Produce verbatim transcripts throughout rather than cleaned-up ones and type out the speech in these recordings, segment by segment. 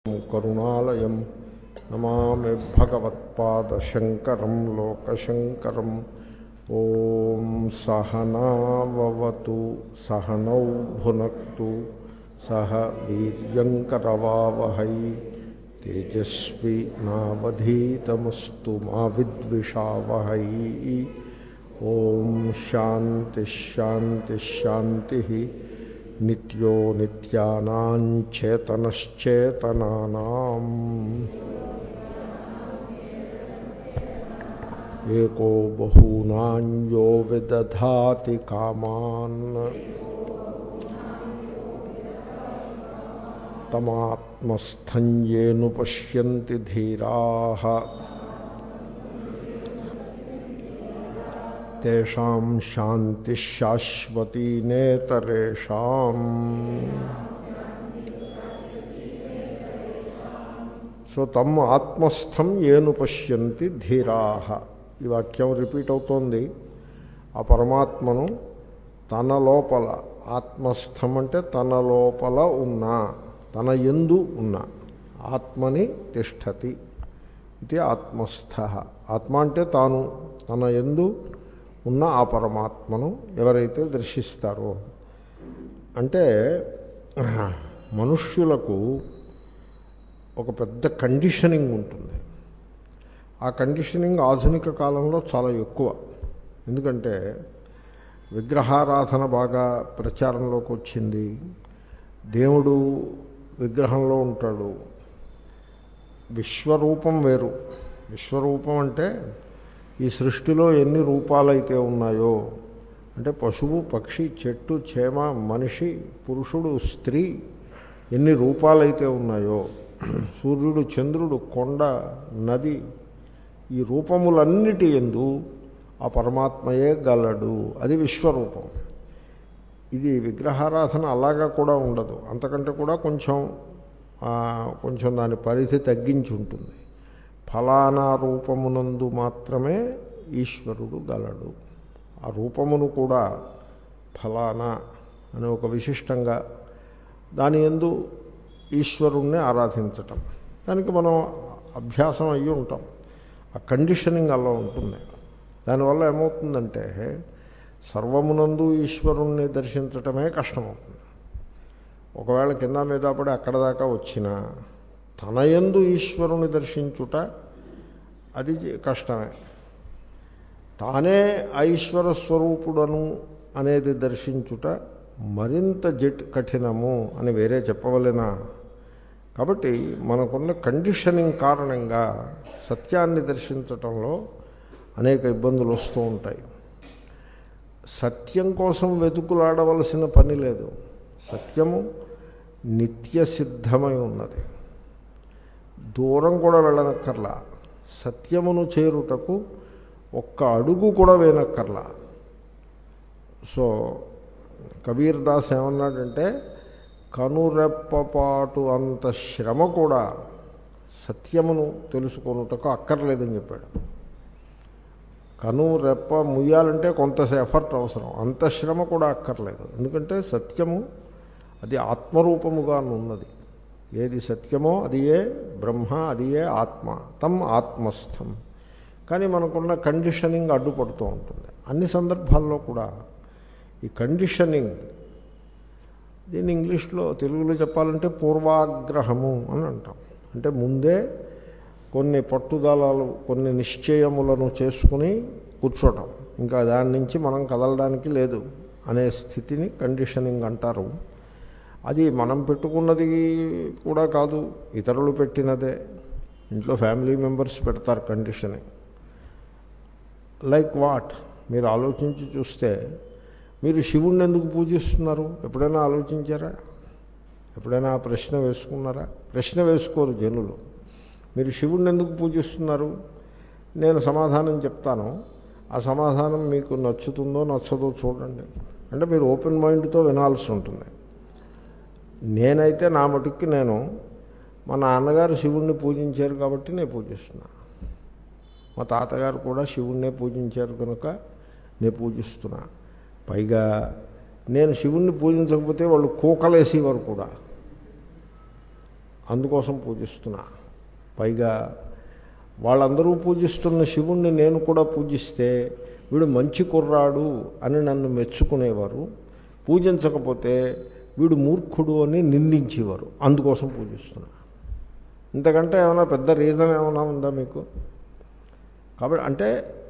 కరుణాలయం నమామి భగవత్పాదశంకరం లోకశంకరం. ఓం సహనావవతు సహనౌ భునక్తు సహ వీర్యంకరవావహై తేజస్వి నావధీతమస్తు మా విద్విషావహై. ఓం శాంతి శాంతి శాంతి. నిత్యో నిత్యానాం చేతనశ్చేతనానాం ఏకో బహూనాం యో విదధాతి కామాన్ తమాత్మస్థం యేను పశ్యంతి ధీరాః తేషాం శాంతి శాశ్వతీ నేతరేషాం. సో తమ్ ఆత్మస్థం ఏను పశ్యంతి ధీరాః. ఈ వాక్యం రిపీట్ అవుతోంది. ఆ పరమాత్మను తన లోపల, ఆత్మస్థం అంటే తన లోపల ఉన్న, తన యందు ఉన్న ఆత్మని తిష్టతి ఇది ఆత్మస్థ. ఆత్మ అంటే తాను, తన యందు ఉన్న ఆ పరమాత్మను ఎవరైతే దర్శిస్తారో. అంటే మనుష్యులకు ఒక పెద్ద కండిషనింగ్ ఉంటుంది. ఆ కండిషనింగ్ ఆధునిక కాలంలో చాలా ఎక్కువ. ఎందుకంటే విగ్రహారాధన బాగా ప్రచారంలోకి వచ్చింది. దేవుడు విగ్రహంలో ఉంటాడు. విశ్వరూపం వేరు. విశ్వరూపం అంటే ఈ సృష్టిలో ఎన్ని రూపాలైతే ఉన్నాయో, అంటే పశువు, పక్షి, చెట్టు, చేమ, మనిషి, పురుషుడు, స్త్రీ, ఎన్ని రూపాలైతే ఉన్నాయో, సూర్యుడు, చంద్రుడు, కొండ, నది, ఈ రూపములన్నిటి యందు ఆ పరమాత్మయే గలడు. అది విశ్వరూపం. ఇది విగ్రహారాధన అలాగా కూడా ఉండదు. అంతకంటే కూడా కొంచెం కొంచెం దాని పరిధి తగ్గించి ఉంటుంది. ఫలానా రూపమునందు మాత్రమే ఈశ్వరుడు గలడు. ఆ రూపమును కూడా ఫలానా అనే ఒక విశిష్టంగా దాని యందు ఈశ్వరుణ్ణి ఆరాధించటం, దానికి మనం అభ్యాసం అయ్యి ఉంటాం. ఆ కండిషనింగ్ అలా ఉంటుంది. దానివల్ల ఏమవుతుందంటే సర్వమునందు ఈశ్వరుణ్ణి దర్శించటమే కష్టమవుతుంది. ఒకవేళ కింద మీద పడి అక్కడ దాకా వచ్చినా తనయందు ఈశ్వరుని దర్శించుట అది కష్టమే. తానే ఐశ్వర స్వరూపుడను అనేది దర్శించుట మరింత జట్ కఠినము అని వేరే చెప్పవలెనా? కాబట్టి మనకున్న కండిషనింగ్ కారణంగా సత్యాన్ని దర్శించటంలో అనేక ఇబ్బందులు వస్తూ ఉంటాయి. సత్యం కోసం వెతుకులాడవలసిన పని లేదు. సత్యము నిత్య సిద్ధమై ఉన్నది. దూరం కూడా వెళ్ళనక్కర్లా. సత్యమును చేరుటకు ఒక్క అడుగు కూడా వేయనక్కర్లా. సో కబీర్ దాస్ ఏమన్నాడంటే, కనురెప్పపాటు అంత శ్రమ కూడా సత్యమును తెలుసుకొనుటకు అక్కర్లేదని చెప్పాడు. కను రెప్ప ముయ్యాలంటే కొంత ఎఫర్ట్ అవసరం, అంత శ్రమ కూడా అక్కర్లేదు. ఎందుకంటే సత్యము అది ఆత్మరూపముగా ఉన్నది. ఏది సత్యమో అది ఏ బ్రహ్మ, అది ఏ ఆత్మ. తమ్ ఆత్మస్థం. కానీ మనకున్న కండిషనింగ్ అడ్డుపడుతూ ఉంటుంది అన్ని సందర్భాల్లో కూడా. ఈ కండిషనింగ్, దీన్ని ఇంగ్లీష్లో, తెలుగులో చెప్పాలంటే పూర్వాగ్రహము అని అంటాం. అంటే ముందే కొన్ని పట్టుదలలు, కొన్ని నిశ్చయములను చేసుకుని కూర్చోటం, ఇంకా దాని నుంచి మనం కదలడానికి లేదు అనే స్థితిని కండిషనింగ్ అంటారు. అది మనం పెట్టుకున్నది కూడా కాదు, ఇతరులు పెట్టినదే. ఇంట్లో ఫ్యామిలీ మెంబర్స్ పెడతారు కండిషనింగ్. Like what? మీరు ఆలోచించి చూస్తే, మీరు శివుణ్ణి ఎందుకు పూజిస్తున్నారు ఎప్పుడైనా ఆలోచించారా? ఎప్పుడైనా ఆ ప్రశ్న వేసుకున్నారా? ప్రశ్న వేసుకోరు జనులు. మీరు శివుణ్ణి ఎందుకు పూజిస్తున్నారు? నేను సమాధానం చెప్తాను. ఆ సమాధానం మీకు నచ్చుతుందో నచ్చదో చూడండి. అంటే మీరు ఓపెన్ మైండ్తో వినాల్సి ఉంటుంది. నేనైతే నా మటుక్కి నేను, మా నాన్నగారు శివుణ్ణి పూజించారు కాబట్టి నేను పూజిస్తున్నా. మా తాతగారు కూడా శివుణ్ణే పూజించారు కనుక నేను పూజిస్తున్నా. పైగా నేను శివుణ్ణి పూజించకపోతే వాళ్ళు కూకలేసేవారు కూడా. అందుకోసం పూజిస్తున్నా. పైగా వాళ్ళందరూ పూజిస్తున్న శివుణ్ణి నేను కూడా పూజిస్తే వీడు మంచి కుర్రాడు అని నన్ను మెచ్చుకునేవారు, పూజించకపోతే వీడు మూర్ఖుడు అని నిందించేవారు. అందుకోసం పూజిస్తున్నా. ఇంతకంటే ఏమైనా పెద్ద రీజన్ ఏమైనా ఉందా మీకు? కాబట్టి అంటే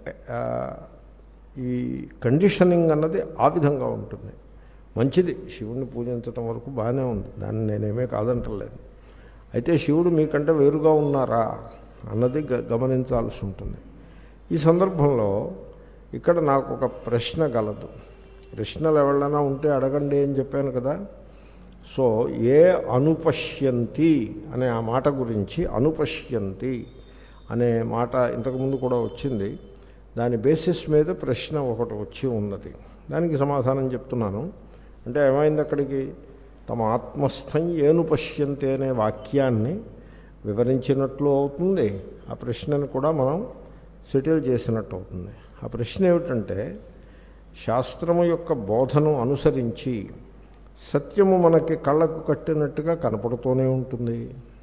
ఈ కండిషనింగ్ అన్నది ఆ విధంగా ఉంటుంది. మంచిది, శివుణ్ణి పూజించటం వరకు బాగానే ఉంది, దాన్ని నేనేమే కాదంటలేదు. అయితే శివుడు మీకంటే వేరుగా ఉన్నారా అన్నది గమనించాల్సి ఉంటుంది. ఈ సందర్భంలో ఇక్కడ నాకు ఒక ప్రశ్న గలదు. ప్రశ్నలు ఎవరైనా ఉంటే అడగండి అని చెప్పాను కదా. సో ఏ అనుపశ్యంతి అనే ఆ మాట గురించి, అనుపశ్యంతి అనే మాట ఇంతకుముందు కూడా వచ్చింది, దాని బేసిస్ మీద ప్రశ్న ఒకటి వచ్చి ఉన్నది. దానికి సమాధానం చెప్తున్నాను. అంటే ఏమైంది అక్కడికి, తమ ఆత్మస్థం ఏను పశ్యంతి అనే వాక్యాన్ని వివరించినట్లు అవుతుంది. ఆ ప్రశ్నను కూడా మనం సెటిల్ చేసినట్టు అవుతుంది. ఆ ప్రశ్న ఏమిటంటే, శాస్త్రము యొక్క బోధను అనుసరించి సత్యము మనకి కళ్ళకు కట్టినట్టుగా కనపడుతూనే ఉంటుంది.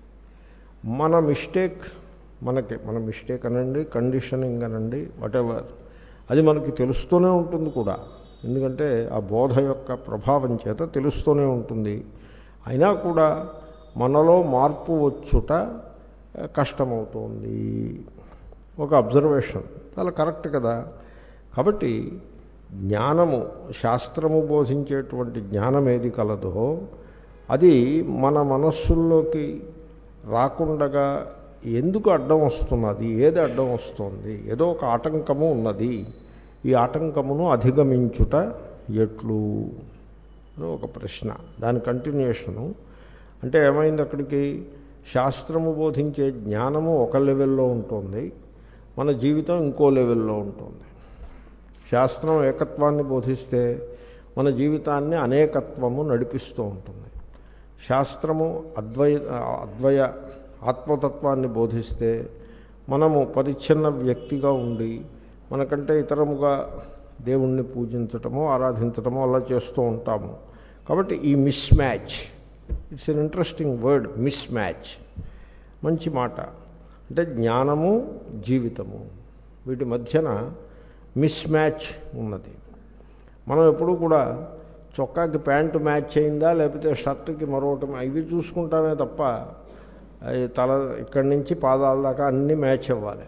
మన మిస్టేక్ మనకి మన మిస్టేక్ అనండి, కండిషనింగ్ అనండి, వాటెవర్, అది మనకి తెలుస్తూనే ఉంటుంది కూడా. ఎందుకంటే ఆ బోధ యొక్క ప్రభావం చేత తెలుస్తూనే ఉంటుంది. అయినా కూడా మనలో మార్పు వచ్చుట కష్టమవుతోంది. ఒక అబ్జర్వేషన్ చాలా కరెక్ట్ కదా. కాబట్టి జ్ఞానము, శాస్త్రము బోధించేటువంటి జ్ఞానం ఏది కలదో అది మన మనస్సుల్లోకి రాకుండగా ఎందుకు అడ్డం వస్తున్నది, ఏది అడ్డం వస్తుంది, ఏదో ఒక ఆటంకము ఉన్నది. ఈ ఆటంకమును అధిగమించుట ఎట్లు అని ఒక ప్రశ్న. దాని కంటిన్యూషను. అంటే ఏమైంది అక్కడికి, శాస్త్రము బోధించే జ్ఞానము ఒక లెవెల్లో ఉంటుంది, మన జీవితం ఇంకో లెవెల్లో ఉంటుంది. శాస్త్రం ఏకత్వాన్ని బోధిస్తే మన జీవితాన్ని అనేకత్వము నడిపిస్తూ ఉంటుంది. శాస్త్రము అద్వయ అద్వయ ఆత్మతత్వాన్ని బోధిస్తే మనము పరిచ్ఛిన్న వ్యక్తిగా ఉండి మనకంటే ఇతరముగా దేవుణ్ణి పూజించటమో ఆరాధించటమో అలా చేస్తూ ఉంటాము. కాబట్టి ఈ mismatch, it's an interesting word, mismatch, మంచి మాట. అంటే జ్ఞానము జీవితము వీటి మధ్యన మిస్ మ్యాచ్ ఉన్నది. మనం ఎప్పుడూ కూడా చొక్కాకి ప్యాంటు మ్యాచ్ అయిందా లేకపోతే షర్ట్కి మరొకటి ఇవి చూసుకుంటామే తప్ప తల ఇక్కడి నుంచి పాదాల దాకా అన్నీ మ్యాచ్ అవ్వాలి.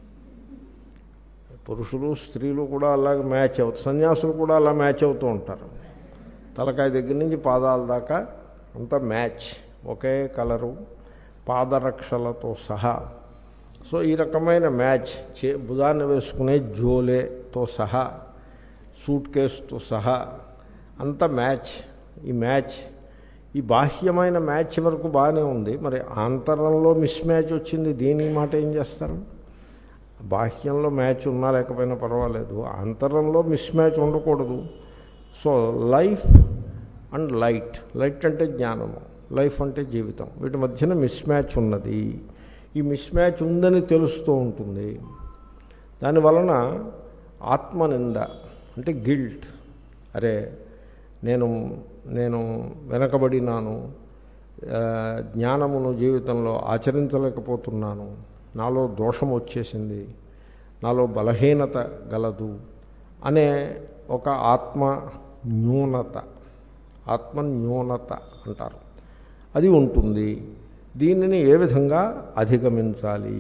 పురుషులు స్త్రీలు కూడా అలాగే మ్యాచ్ అవుతారు, సన్యాసులు కూడా అలా మ్యాచ్ అవుతూ ఉంటారు. తలకాయ దగ్గర నుంచి పాదాల దాకా అంతా మ్యాచ్, ఒకే కలరు, పాదరక్షలతో సహా. సో ఈ రకమైన మ్యాచ్, చే బుధాన్ని వేసుకునే జోలేతో సహా, సూట్ కేసుతో సహా అంత మ్యాచ్. ఈ మ్యాచ్, ఈ బాహ్యమైన మ్యాచ్ వరకు బాగానే ఉంది. మరి ఆంతరంలో మిస్ మ్యాచ్ వచ్చింది, దీని మాట ఏం చేస్తారు? బాహ్యంలో మ్యాచ్ ఉన్నా లేకపోయినా పర్వాలేదు, ఆంతరంలో మిస్ మ్యాచ్ ఉండకూడదు. So life and light, light అంటే జ్ఞానము, లైఫ్ అంటే జీవితం, వీటి మధ్యన మిస్ మ్యాచ్ ఉన్నది. ఈ మిస్ మ్యాచ్ ఉందని తెలుస్తూ ఉంటుంది. దానివలన ఆత్మనింద అంటే గిల్ట్, అరే నేను నేను వెనకబడినాను, జ్ఞానమును జీవితంలో ఆచరించలేకపోతున్నాను, నాలో దోషం వచ్చేసింది, నాలో బలహీనత గలదు అనే ఒక ఆత్మ న్యూనత, ఆత్మ న్యూనత అంటారు, అది ఉంటుంది. దీనిని ఏ విధంగా అధిగమించాలి?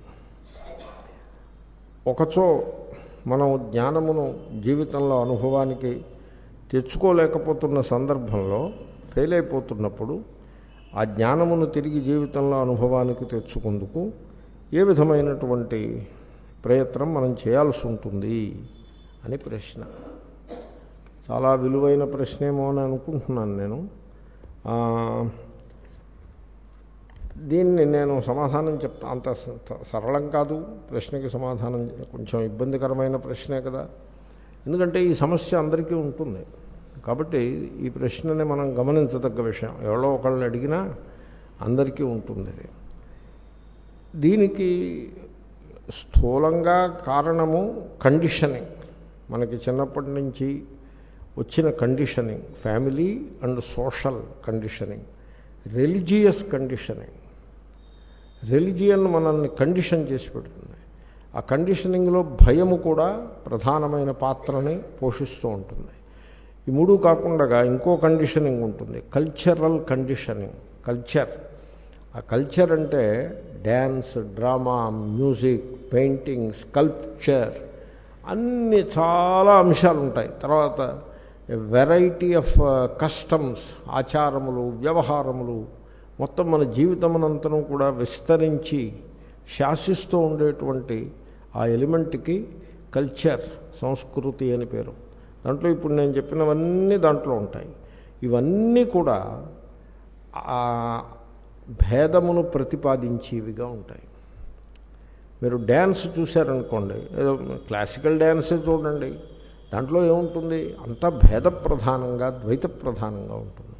ఒకచో మనం జ్ఞానమును జీవితంలో అనుభవానికి తెచ్చుకోలేకపోతున్న సందర్భంలో, ఫెయిల్ అయిపోతున్నప్పుడు ఆ జ్ఞానమును తిరిగి జీవితంలో అనుభవానికి తెచ్చుకుందుకు ఏ విధమైనటువంటి ప్రయత్నం మనం చేయాల్సి ఉంటుంది అని ప్రశ్న. చాలా విలువైన ప్రశ్నేమో అని అనుకుంటున్నాను నేను. దీన్ని నేను సమాధానం చెప్తా, అంత సరళం కాదు ప్రశ్నకి సమాధానం, కొంచెం ఇబ్బందికరమైన ప్రశ్నే కదా. ఎందుకంటే ఈ సమస్య అందరికీ ఉంటుంది. కాబట్టి ఈ ప్రశ్నని మనం గమనించదగ్గ విషయం. ఎవరో ఒకళ్ళని అడిగినా అందరికీ ఉంటుంది. దీనికి స్థూలంగా కారణము కండిషనింగ్, మనకి చిన్నప్పటి నుంచి వచ్చిన conditioning, family and social conditioning, religious conditioning. Religion మనల్ని కండిషన్ చేసి పెడుతుంది. ఆ కండిషనింగ్లో భయము కూడా ప్రధానమైన పాత్రని పోషిస్తూ ఉంటుంది. ఈ మూడు కాకుండా ఇంకో కండిషనింగ్ ఉంటుంది, కల్చరల్ కండిషనింగ్. కల్చర్, ఆ కల్చర్ అంటే dance, drama, music, painting, sculpture, అన్ని చాలా అంశాలు ఉంటాయి. తర్వాత వెరైటీ ఆఫ్ కస్టమ్స్, ఆచారములు, వ్యవహారములు, మొత్తం మన జీవితమునంతను కూడా విస్తరించి శాసిస్తూ ఉండేటువంటి ఆ ఎలిమెంట్కి కల్చర్, సంస్కృతి అని పేరు. దాంట్లో ఇప్పుడు నేను చెప్పినవన్నీ దాంట్లో ఉంటాయి. ఇవన్నీ కూడా ఆ భేదమును ప్రతిపాదించేవిగా ఉంటాయి. మీరు డ్యాన్స్ చూశారనుకోండి, ఏదో క్లాసికల్ డ్యాన్సే చూడండి, దాంట్లో ఏముంటుంది, అంతా భేద ప్రధానంగా, ద్వైత ప్రధానంగా ఉంటుంది.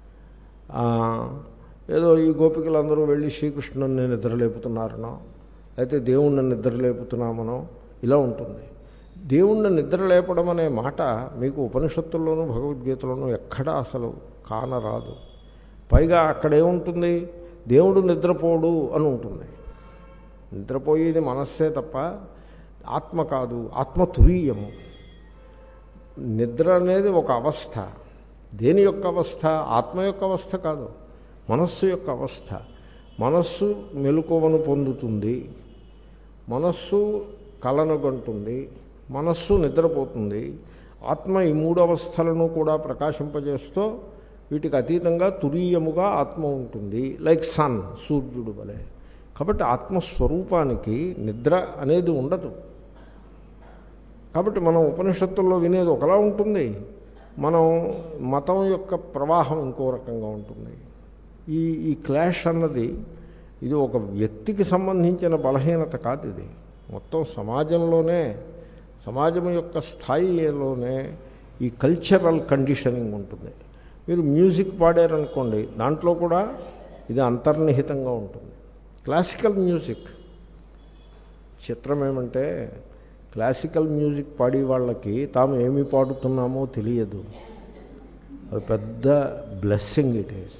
ఏదో ఈ గోపికలందరూ వెళ్ళి శ్రీకృష్ణుని నిద్రలేపుతున్నారనో, అయితే దేవుణ్ణి నిద్రలేపుతున్నామనో ఇలా ఉంటుంది. దేవుణ్ణి నిద్రలేపడం అనే మాట మీకు ఉపనిషత్తుల్లోనూ భగవద్గీతలోనూ ఎక్కడా అసలు కానరాదు. పైగా అక్కడేముంటుంది, దేవుడు నిద్రపోడు అని ఉంటుంది. నిద్రపోయేది మనస్సే తప్ప ఆత్మ కాదు, ఆత్మ తురీయము. నిద్ర అనేది ఒక అవస్థ. దేని యొక్క అవస్థ? ఆత్మ యొక్క అవస్థ కాదు, మనస్సు యొక్క అవస్థ. మనస్సు మెలకువను పొందుతుంది, మనస్సు కలనుగంటుంది, మనస్సు నిద్రపోతుంది. ఆత్మ ఈ మూడు అవస్థలను కూడా ప్రకాశింపజేస్తూ వీటికి అతీతంగా తురీయముగా ఆత్మ ఉంటుంది, లైక్ సన్, సూర్యుడు వలె. కాబట్టి ఆత్మస్వరూపానికి నిద్ర అనేది ఉండదు. కాబట్టి మనం ఉపనిషత్తుల్లో వినేది ఒకలా ఉంటుంది, మనం మతం యొక్క ప్రవాహం ఇంకో రకంగా ఉంటుంది. ఈ ఈ క్లాష్ అన్నది ఇది ఒక వ్యక్తికి సంబంధించిన బలహీనత కాదు, ఇది మొత్తం సమాజంలోనే, సమాజం యొక్క స్థాయిలోనే ఈ కల్చరల్ కండిషనింగ్ ఉంటుంది. మీరు మ్యూజిక్ పాడారనుకోండి, దాంట్లో కూడా ఇది అంతర్నిహితంగా ఉంటుంది. క్లాసికల్ మ్యూజిక్, చిత్రం ఏమంటే క్లాసికల్ మ్యూజిక్ పాడే వాళ్ళకి తాము ఏమి పాడుతున్నామో తెలియదు. అది పెద్ద బ్లెస్సింగ్ ఇట్ ఈస్.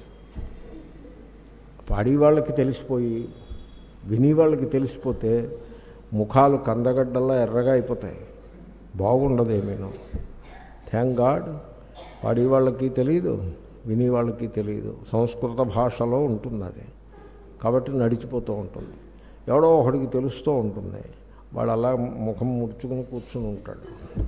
పాడే వాళ్ళకి తెలిసిపోయి విని వాళ్ళకి తెలిసిపోతే ముఖాలు కందగడ్డల్లా ఎర్రగా అయిపోతాయి, బాగుండదు ఏమీనో. థ్యాంక్ గాడ్ పాడే వాళ్ళకి తెలియదు, విని వాళ్ళకి తెలియదు. సంస్కృత భాషలో ఉంటుంది అది, కాబట్టి నడిచిపోతూ ఉంటుంది. ఎవడో ఒకడికి తెలుస్తూ ఉంటుంది, వాడు అలా ముఖం ముడుచుకుని కూర్చుని ఉంటాడు.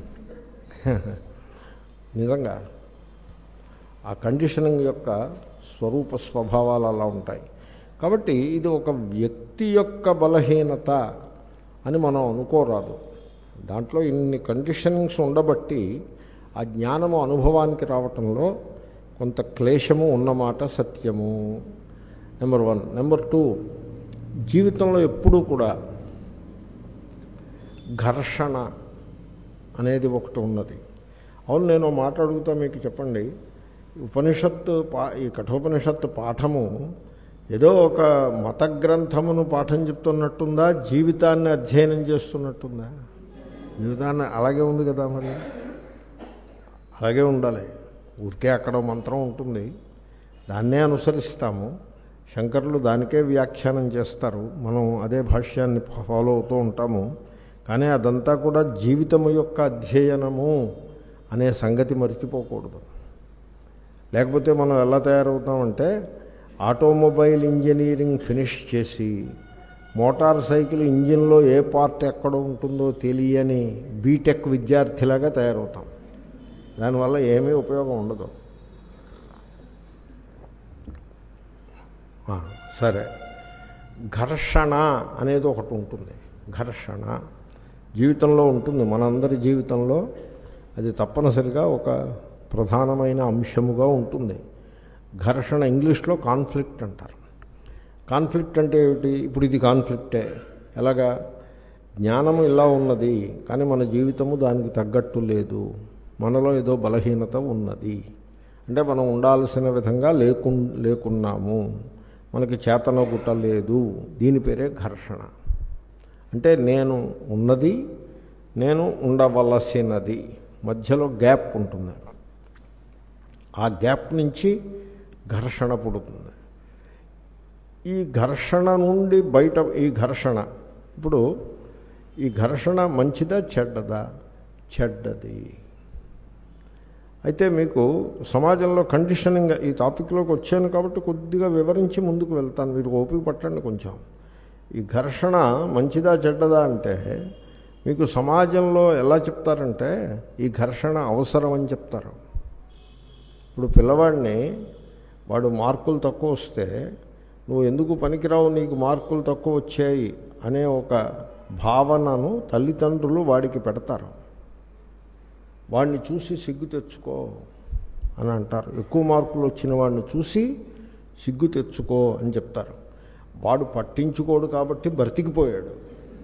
నిజంగా ఆ కండిషనింగ్ యొక్క స్వరూప స్వభావాలు అలా ఉంటాయి. కాబట్టి ఇది ఒక వ్యక్తి యొక్క బలహీనత అని మనం అనుకోరాదు. దాంట్లో ఇన్ని కండిషనింగ్స్ ఉండబట్టి ఆ జ్ఞానము అనుభవానికి రావటంలో కొంత క్లేశము ఉన్నమాట సత్యము. Number one. నెంబర్ టూ, జీవితంలో ఎప్పుడూ కూడా ఘర్షణ అనేది ఒకటి ఉన్నది. అవును, నేను మాట అడుగుతా, మీకు చెప్పండి, ఉపనిషత్తు పా ఈ కఠోపనిషత్తు పాఠము ఏదో ఒక మత గ్రంథమును పాఠం చెప్తున్నట్టుందా, జీవితాన్ని అధ్యయనం చేస్తున్నట్టుందా? జీవితాన్ని అలాగే ఉంది కదా, మరి అలాగే ఉండాలి. ఊరికే అక్కడ మంత్రం ఉంటుంది, దాన్నే అనుసరిస్తాము. శంకరులు దానికే వ్యాఖ్యానం చేస్తారు, మనం అదే భాష్యాన్ని ఫాలో అవుతూ ఉంటాము. కానీ అదంతా కూడా జీవితము యొక్క అధ్యయనము అనే సంగతి మర్చిపోకూడదు. లేకపోతే మనం ఎలా తయారవుతామంటే, ఆటోమొబైల్ ఇంజనీరింగ్ ఫినిష్ చేసి మోటార్ సైకిల్ ఇంజిన్లో ఏ పార్ట్ ఎక్కడ ఉంటుందో తెలియని బీటెక్ విద్యార్థిలాగా తయారవుతాం. దానివల్ల ఏమీ ఉపయోగం ఉండదు. సరే, ఘర్షణ అనేది ఒకటి ఉంటుంది. ఘర్షణ జీవితంలో ఉంటుంది, మనందరి జీవితంలో అది తప్పనిసరిగా ఒక ప్రధానమైన అంశముగా ఉంటుంది. ఘర్షణ ఇంగ్లీష్లో కాన్ఫ్లిక్ట్ అంటారు. కాన్ఫ్లిక్ట్ అంటే ఏమిటి? ఇప్పుడు ఇది కాన్ఫ్లిక్టే. ఎలాగా? జ్ఞానము ఇలా ఉన్నది, కానీ మన జీవితము దానికి తగ్గట్టు లేదు, మనలో ఏదో బలహీనత ఉన్నది, అంటే మనం ఉండాల్సిన విధంగా లేకు లేకున్నాము, మనకి చేతన గుట్ట లేదు. దీని పేరే ఘర్షణ. అంటే నేను ఉన్నది, నేను ఉండవలసినది, మధ్యలో గ్యాప్ ఉంటుంది. ఆ గ్యాప్ నుంచి ఘర్షణ పుడుతుంది. ఈ ఘర్షణ నుండి బయట ఈ ఘర్షణ ఇప్పుడు ఈ ఘర్షణ మంచిదా చెడ్డదా? చెడ్డది. అయితే మీకు సమాజంలో కండిషనింగ్ ఈ టాపిక్లోకి వచ్చాను కాబట్టి కొద్దిగా వివరించి ముందుకు వెళ్తాను, మీరు ఓపిక పట్టండి కొంచెం. ఈ ఘర్షణ మంచిదా చెడ్డదా అంటే మీకు సమాజంలో ఎలా చెప్తారంటే ఈ ఘర్షణ అవసరం అని చెప్తారు. ఇప్పుడు పిల్లవాడిని వాడు మార్కులు తక్కువ వస్తే నువ్వు ఎందుకు పనికిరావు, నీకు మార్కులు తక్కువ వచ్చాయి అనే ఒక భావనను తల్లిదండ్రులు వాడికి పెడతారు. వాడిని చూసి సిగ్గు తెచ్చుకో అని అంటారు. ఎక్కువ మార్కులు వచ్చిన వాడిని చూసి సిగ్గు తెచ్చుకో అని చెప్తారు. వాడు పట్టించుకోడు కాబట్టి బ్రతికిపోయాడు.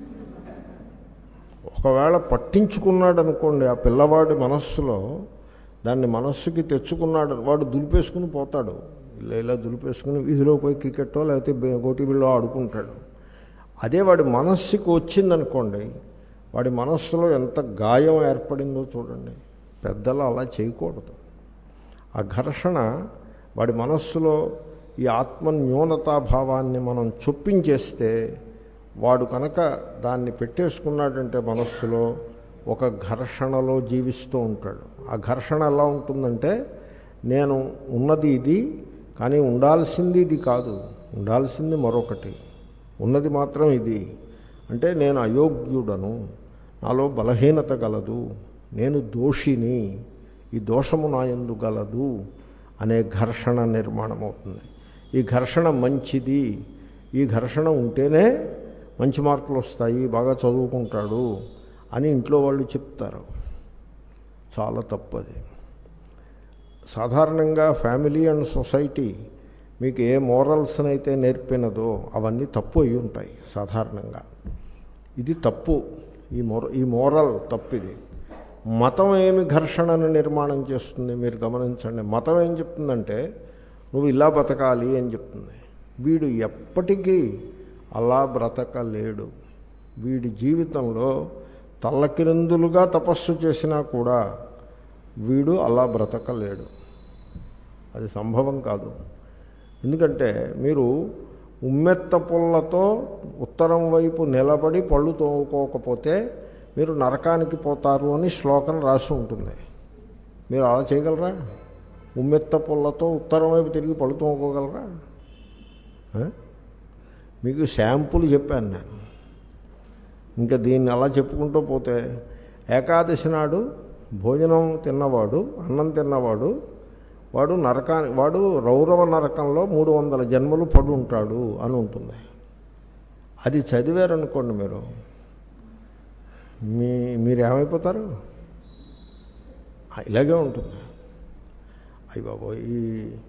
ఒకవేళ పట్టించుకున్నాడు అనుకోండి, ఆ పిల్లవాడి మనస్సులో దాన్ని మనస్సుకి తెచ్చుకున్నాడు, వాడు దులిపేసుకుని పోతాడు. ఇలా ఇలా దులిపేసుకుని వీధిలో పోయి క్రికెట్టో లేకపోతే గోటి బిళ్ళో ఆడుకుంటాడు. అదే వాడి మనస్సుకి వచ్చిందనుకోండి, వాడి మనస్సులో ఎంత గాయం ఏర్పడిందో చూడండి. పెద్దలు అలా చేయకూడదు. ఆ ఘర్షణ వాడి మనస్సులో ఈ ఆత్మ న్యూనతాభావాన్ని మనం చొప్పించేస్తే వాడు కనుక దాన్ని పెట్టేసుకున్నాడంటే మనస్సులో ఒక ఘర్షణలో జీవిస్తూ ఉంటాడు. ఆ ఘర్షణ ఎలా ఉంటుందంటే నేను ఉన్నది ఇది కానీ ఉండాల్సింది ఇది కాదు, ఉండాల్సింది మరొకటి, ఉన్నది మాత్రం ఇది. అంటే నేను అయోగ్యుడను, నాలో బలహీనత గలదు, నేను దోషిని, ఈ దోషము నా యందు గలదు అనే ఘర్షణ నిర్మాణం అవుతుంది. ఈ ఘర్షణ మంచిది, ఈ ఘర్షణ ఉంటేనే మంచి మార్కులు వస్తాయి, బాగా చదువుకుంటాడు అని ఇంట్లో వాళ్ళు చెప్తారు. చాలా తప్పది. సాధారణంగా ఫ్యామిలీ అండ్ సొసైటీ మీకు ఏ మోరల్స్ని అయితే నేర్పినదో అవన్నీ తప్పు అయి ఉంటాయి సాధారణంగా. ఇది తప్పు, ఈ మోర ఈ మోరల్ తప్పిది. మతం ఏమి ఘర్షణను నిర్మాణం చేస్తుంది మీరు గమనించండి. మతం ఏం చెప్తుందంటే నువ్వు ఇలా బ్రతకాలి అని చెప్తుంది. వీడు ఎప్పటికీ అలా బ్రతకలేడు. వీడి జీవితంలో తల్లకిరందులుగా తపస్సు చేసినా కూడా వీడు అలా బ్రతకలేడు. అది సంభవం కాదు. ఎందుకంటే మీరు ఉమ్మెత్త పుల్లతో ఉత్తరం వైపు నిలబడి పళ్ళు తోముకోకపోతే మీరు నరకానికి పోతారు అని శ్లోకం రాసి ఉంటుంది. మీరు అలా చేయగలరా? ఉమ్మెత్త పుల్లతో ఉత్తరం వైపు తిరిగి పళ్ళు తోముకోగలరా? మీకు శాంపుల్ చెప్పాను నేను. ఇంకా దీన్ని అలా చెప్పుకుంటూ పోతే ఏకాదశి నాడు భోజనం తిన్నవాడు, అన్నం తిన్నవాడు, వాడు నరకాన్ని వాడు రౌరవ నరకంలో మూడు వందల జన్మలు పడు ఉంటాడు అని ఉంటుంది. అది చదివారనుకోండి మీరు, మీ మీరు ఏమైపోతారు? ఇలాగే ఉంటుంది. అయ్య బాబో, ఈ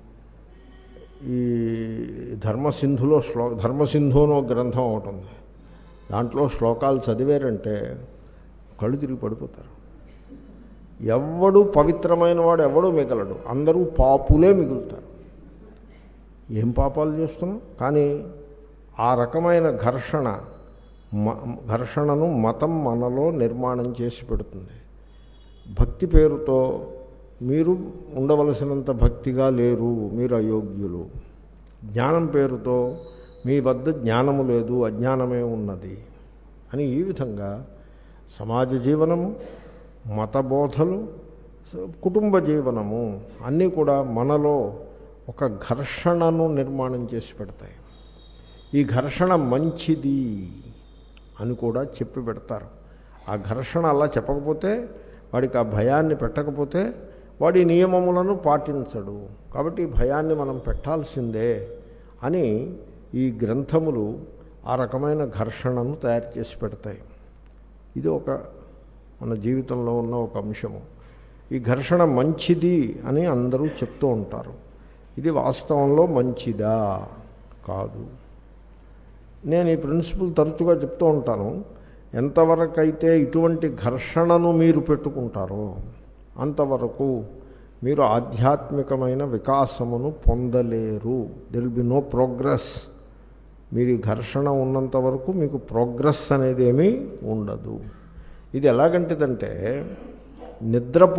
ఈ ధర్మసింధులో శ్లో ధర్మసింధు అని ఒక గ్రంథం ఒకటి ఉంది. దాంట్లో శ్లోకాలు చదివారంటే కళ్ళు తిరిగి పడిపోతారు. ఎవడు పవిత్రమైన వాడు ఎవడూ మిగలడు, అందరూ పాపులే మిగులుతారు. ఏం పాపాలు చేస్తున్నాం? కానీ ఆ రకమైన ఘర్షణ ఘర్షణను మతం మనలో నిర్మాణం చేసి పెడుతుంది. భక్తి పేరుతో మీరు ఉండవలసినంత భక్తిగా లేరు, మీరు అయోగ్యులు. జ్ఞానం పేరుతో మీ వద్ద జ్ఞానము లేదు, అజ్ఞానమే ఉన్నది అని ఈ విధంగా సమాజ జీవనము, మతబోధలు, కుటుంబ జీవనము అన్నీ కూడా మనలో ఒక ఘర్షణను నిర్మాణం చేసి పెడతాయి. ఈ ఘర్షణ మంచిది అని కూడా చెప్పి పెడతారు. ఆ ఘర్షణ అలా చెప్పకపోతే, వాడికి ఆ భయాన్ని పెట్టకపోతే వాడి నియమములను పాటించడు. కాబట్టి ఈ భయాన్ని మనం పెట్టాల్సిందే అని ఈ గ్రంథములు ఆ రకమైన ఘర్షణను తయారు చేసి పెడతాయి. ఇది ఒక మన జీవితంలో ఉన్న ఒక అంశము. ఈ ఘర్షణ మంచిది అని అందరూ చెప్తూ ఉంటారు. ఇది వాస్తవంలో మంచిదా? కాదు. నేను ఈ ప్రిన్సిపల్ తరచుగా చెప్తూ ఉంటాను. ఎంతవరకైతే ఇటువంటి ఘర్షణను మీరు పెట్టుకుంటారో అంతవరకు మీరు ఆధ్యాత్మికమైన వికాసమును పొందలేరు. There will be no progress. మీరు ఈ ఘర్షణ ఉన్నంత వరకు మీకు ప్రోగ్రెస్ అనేది ఏమీ ఉండదు. ఇది ఎలాగంటిదంటే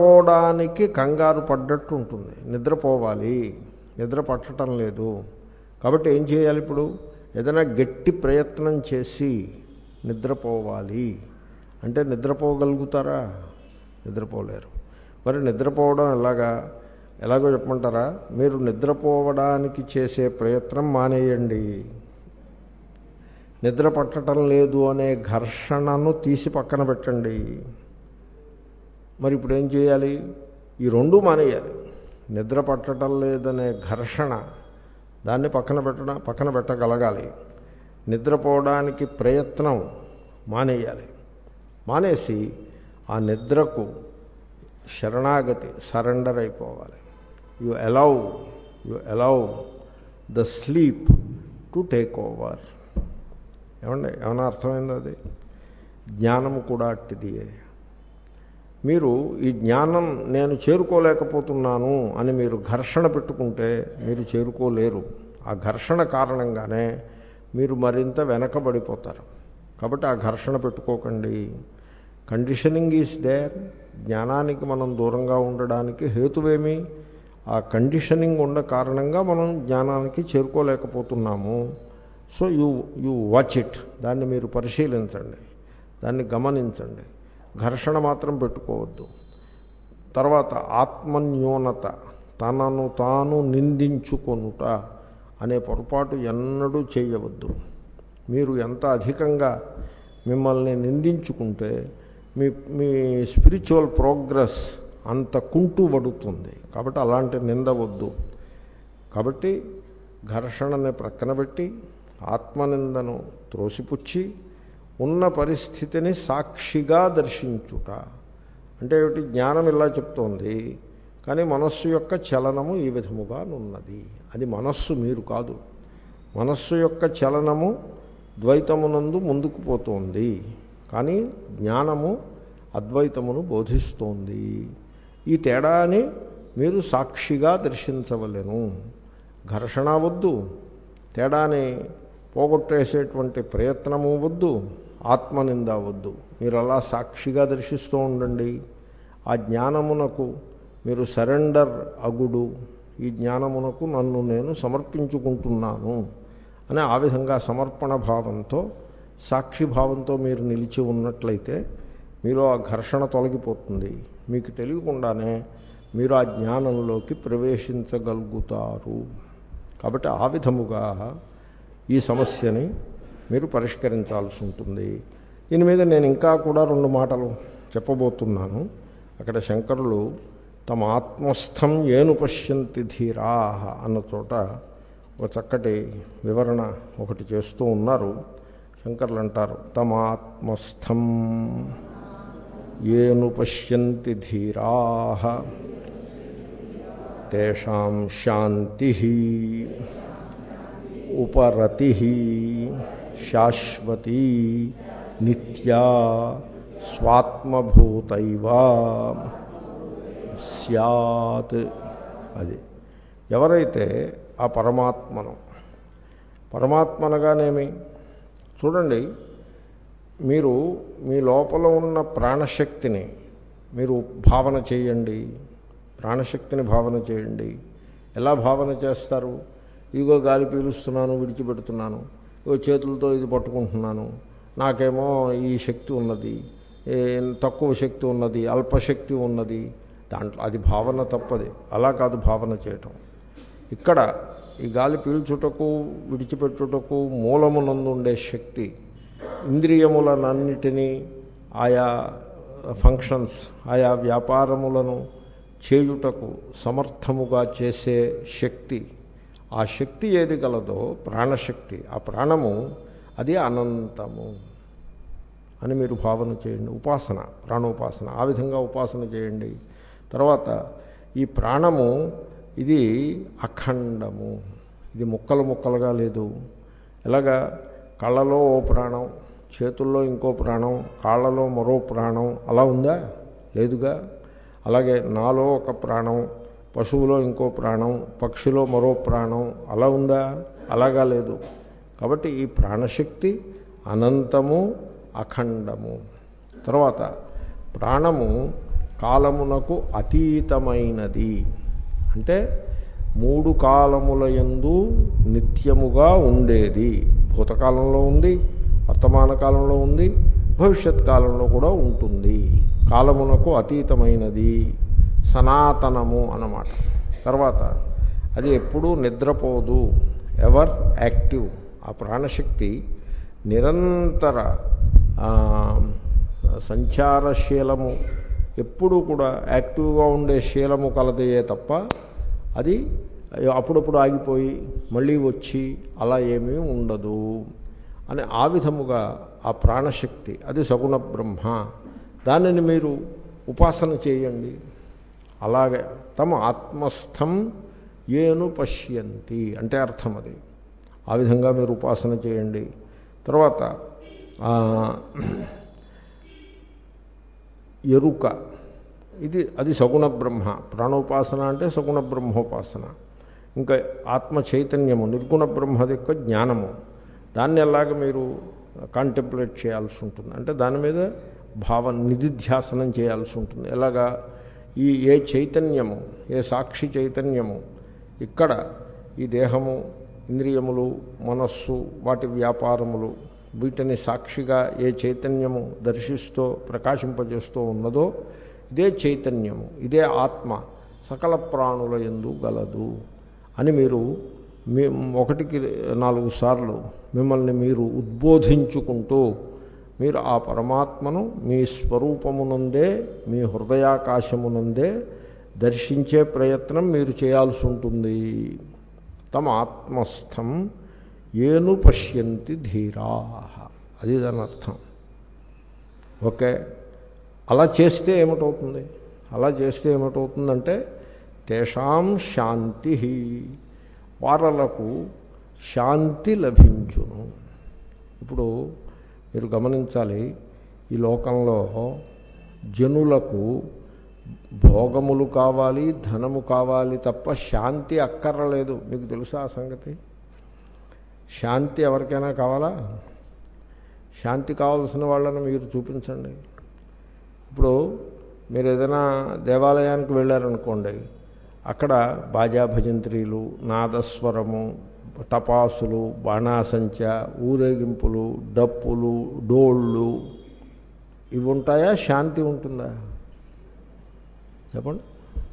నిద్రపోవడానికి కంగారు పడ్డట్టు ఉంటుంది. నిద్రపోవాలి, నిద్ర పట్టడం లేదు, కాబట్టి ఏం చేయాలి? ఇప్పుడు ఏదైనా గట్టి ప్రయత్నం చేసి నిద్రపోవాలి అంటే నిద్రపోగలుగుతారా? నిద్రపోలేరు. మరి నిద్రపోవడం ఎలాగా? ఎలాగో చెప్పమంటారా? మీరు నిద్రపోవడానికి చేసే ప్రయత్నం మానేయండి. నిద్ర పట్టడం లేదు అనే ఘర్షణను తీసి పక్కన పెట్టండి. మరి ఇప్పుడు ఏం చేయాలి? ఈ రెండూ మానేయాలి. నిద్ర పట్టడం లేదనే ఘర్షణ దాన్ని పక్కన పెట్టడం పక్కన పెట్టగలగాలి. నిద్రపోవడానికి ప్రయత్నం మానేయాలి. మానేసి ఆ నిద్రకు శరణాగతి సరెండర్ అయిపోవాలి. You allow you allow the sleep to take over. ఏమండి, ఏమైనా అర్థమైంది? అది జ్ఞానము కూడా అట్టిదియే. మీరు ఈ జ్ఞానం నేను చేరుకోలేకపోతున్నాను అని మీరు ఘర్షణ పెట్టుకుంటే మీరు చేరుకోలేరు. ఆ ఘర్షణ కారణంగానే మీరు మరింత వెనకబడిపోతారు. కాబట్టి ఆ ఘర్షణ పెట్టుకోకండి. Conditioning is there. జ్ఞానానికి మనం దూరంగా ఉండడానికి హేతువేమి? ఆ కండిషనింగ్ ఉన్న కారణంగా మనం జ్ఞానానికి చేరుకోలేకపోతున్నాము. So you you watch it. దాన్ని మీరు పరిశీలించండి, దాన్ని గమనించండి. ఘర్షణ మాత్రం పెట్టుకోవద్దు. తర్వాత ఆత్మన్యూనత, తనను తాను నిందించుకొనుట అనే పొరపాటు ఎన్నడూ చేయవద్దు. మీరు ఎంత అధికంగా మిమ్మల్ని నిందించుకుంటే మీ మీ స్పిరిచువల్ ప్రోగ్రెస్ అంత కుంటుబడుతుంది. కాబట్టి అలాంటి నిందవద్దు. కాబట్టి ఘర్షణని ప్రక్కన పెట్టి ఆత్మనిందను త్రోసిపుచ్చి ఉన్న పరిస్థితిని సాక్షిగా దర్శించుట అంటే ఏమిటి? జ్ఞానం ఇలా చెప్తోంది, కానీ మనస్సు యొక్క చలనము ఈ విధముగా ఉన్నది. అది మనస్సు, మీరు కాదు. మనస్సు యొక్క చలనము ద్వైతమునందు ముందుకు పోతోంది, కానీ జ్ఞానము అద్వైతమును బోధిస్తోంది. ఈ తేడాని మీరు సాక్షిగా దర్శించవలెను. ఘర్షణ వద్దు, తేడాని పోగొట్టేసేటువంటి ప్రయత్నము వద్దు, ఆత్మనింద వద్దు. మీరు అలా సాక్షిగా దర్శిస్తూ ఉండండి. ఆ జ్ఞానమునకు మీరు సరెండర్ అగుడు. ఈ జ్ఞానమునకు నన్ను నేను సమర్పించుకుంటున్నాను అని ఆ విధంగా సమర్పణ భావంతో, సాక్షిభావంతో మీరు నిలిచి ఉన్నట్లయితే మీరు ఆ ఘర్షణ తొలగిపోతుంది. మీకు తెలియకుండానే మీరు ఆ జ్ఞానంలోకి ప్రవేశించగలుగుతారు. కాబట్టి ఆ విధముగా ఈ సమస్యని మీరు పరిష్కరించాల్సి ఉంటుంది. దీని మీద నేను ఇంకా కూడా రెండు మాటలు చెప్పబోతున్నాను. అక్కడ శంకరులు తమ ఆత్మస్థం ఏను పశ్యంతి ధీరాః అన్న చోట ఒక చక్కటి వివరణ ఒకటి చేస్తూ ఉన్నారు. శంకరులు అంటారు, తమ ఆత్మస్థం ఏను పశ్యంతి ధీరాః తేషాం శాంతి ఉపరతి శాశ్వతీ నిత్యా స్వాత్మభూతైవ స్యాత్. అది ఎవరైతే ఆ పరమాత్మను, పరమాత్మనగానేమి చూడండి, మీరు మీ లోపల ఉన్న ప్రాణశక్తిని మీరు భావన చేయండి. ప్రాణశక్తిని భావన చేయండి. ఎలా భావన చేస్తారు? ఇదిగో గాలి పీలుస్తున్నాను, విడిచిపెడుతున్నాను, ఇగో చేతులతో ఇది పట్టుకుంటున్నాను, నాకేమో ఈ శక్తి ఉన్నది, తక్కువ శక్తి ఉన్నది, అల్పశక్తి ఉన్నది. దాంట్లో అది భావన తప్పది. అలా కాదు భావన చేయటం. ఇక్కడ ఈ గాలి పీల్చుటకు విడిచిపెట్టుటకు మూలమునందుండే శక్తి, ఇంద్రియములనన్నిటినీ ఆయా ఫంక్షన్స్, ఆయా వ్యాపారములను చేయుటకు సమర్థముగా చేసే శక్తి, ఆ శక్తి ఏది గలదో ప్రాణశక్తి, ఆ ప్రాణము అది అనంతము అని మీరు భావన చేయండి. ఉపాసన, ప్రాణోపాసన, ఆ విధంగా ఉపాసన చేయండి. తర్వాత ఈ ప్రాణము ఇది అఖండము, ఇది ముక్కలు ముక్కలుగా లేదు. ఎలాగా కళ్ళలో ఓ ప్రాణం, చేతుల్లో ఇంకో ప్రాణం, కాళ్ళలో మరో ప్రాణం, అలా ఉందా? లేదుగా. అలాగే నాలో ఒక ప్రాణం, పశువులో ఇంకో ప్రాణం, పక్షిలో మరో ప్రాణం, అలా ఉందా? అలాగా లేదు. కాబట్టి ఈ ప్రాణశక్తి అనంతము, అఖండము. తర్వాత ప్రాణము కాలమునకు అతీతమైనది. అంటే మూడు కాలముల యందు నిత్యముగా ఉండేది. భూతకాలంలో ఉంది, వర్తమాన కాలంలో ఉంది, భవిష్యత్ కాలంలో కూడా ఉంటుంది. కాలమునకు అతీతమైనది, సనాతనము అన్నమాట. తర్వాత అది ఎప్పుడూ నిద్రపోదు, ఎవర్ యాక్టివ్. ఆ ప్రాణశక్తి నిరంతర సంచారశీలము, ఎప్పుడూ కూడా యాక్టివ్గా ఉండే శీలము కలదయే తప్ప అది అప్పుడప్పుడు ఆగిపోయి మళ్ళీ వచ్చి అలా ఏమీ ఉండదు అని ఆ విధముగా ఆ ప్రాణశక్తి అది సగుణ బ్రహ్మ. దానిని మీరు ఉపాసన చేయండి. అలాగే తమ ఆత్మస్థం ఏను పశ్యంతి అంటే అర్థం అది. ఆ విధంగా మీరు ఉపాసన చేయండి. తర్వాత ఎరుక, ఇది అది సగుణ బ్రహ్మ. ప్రాణోపాసన అంటే సగుణ బ్రహ్మోపాసన. ఇంకా ఆత్మ చైతన్యము, నిర్గుణ బ్రహ్మ యొక్క జ్ఞానము, దాన్ని ఎలాగ మీరు కాంటెంప్లేట్ చేయాల్సి ఉంటుంది అంటే దాని మీద భావ నిధిధ్యాసనం చేయాల్సి ఉంటుంది. ఎలాగా ఈ ఏ చైతన్యము, ఏ సాక్షి చైతన్యము ఇక్కడ ఈ దేహము, ఇంద్రియములు, మనస్సు, వాటి వ్యాపారములు, వీటిని సాక్షిగా ఏ చైతన్యము దర్శిస్తూ ప్రకాశింపజేస్తూ ఉన్నదో ఇదే చైతన్యము, ఇదే ఆత్మ సకల ప్రాణుల యందు గలదు అని మీరు మీ ఒకటికి నాలుగు సార్లు మిమ్మల్ని మీరు ఉద్బోధించుకుంటూ మీరు ఆ పరమాత్మను మీ స్వరూపమునందే, మీ హృదయాకాశమునందే దర్శించే ప్రయత్నం మీరు చేయాల్సి ఉంటుంది. తమ ఆత్మస్థం ఏను పశ్యంతి ధీరా, అది దాని అర్థం. ఓకే, అలా చేస్తే ఏమిటవుతుంది? అలా చేస్తే ఏమిటవుతుందంటే తేషాం శాంతి, వారలకు శాంతి లభించును. ఇప్పుడు మీరు గమనించాలి, ఈ లోకంలో జనులకు భోగములు కావాలి, ధనము కావాలి తప్ప శాంతి అక్కర్లేదు. మీకు తెలుసా ఆ సంగతి? శాంతి ఎవరికైనా కావాలా? శాంతి కావాల్సిన వాళ్ళని మీరు చూపించండి. ఇప్పుడు మీరు ఏదైనా దేవాలయానికి వెళ్ళారనుకోండి, అక్కడ బాజా భజంత్రీలు, నాదస్వరము, టపాసులు, బాణాసంచ, ఊరేగింపులు, డప్పులు, డోళ్ళు ఇవి ఉంటాయా? శాంతి ఉంటుందా? చెప్పండి.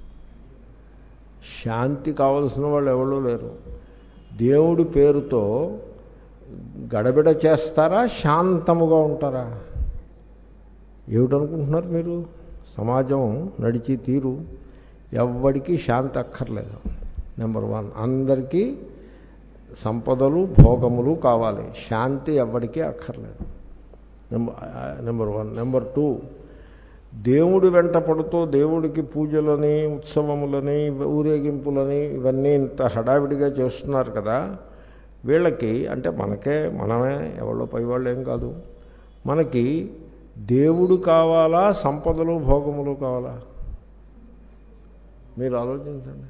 శాంతి కావలసిన వాళ్ళు ఎవరూ లేరు. దేవుడి పేరుతో గడబిడ చేస్తారా, శాంతముగా ఉంటారా? ఏమిటనుకుంటున్నారు మీరు? సమాజం నడిచి తీరు ఎవ్వడికి శాంతి అక్కర్లేదు. నెంబర్ వన్, అందరికీ సంపదలు భోగములు కావాలి, శాంతి ఎవ్వడికి అక్కర్లేదు. Number one. నెంబర్ టూ, దేవుడి వెంట పడుతూ దేవుడికి పూజలని, ఉత్సవములని, ఊరేగింపులని ఇవన్నీ ఇంత హడావిడిగా చేస్తున్నారు కదా, వీళ్ళకి అంటే మనకే, మనమే, ఎవరో పైవాళ్ళు ఏం కాదు, మనకి దేవుడు కావాలా, సంపదలు భోగములు కావాలా? మీరు ఆలోచించండి.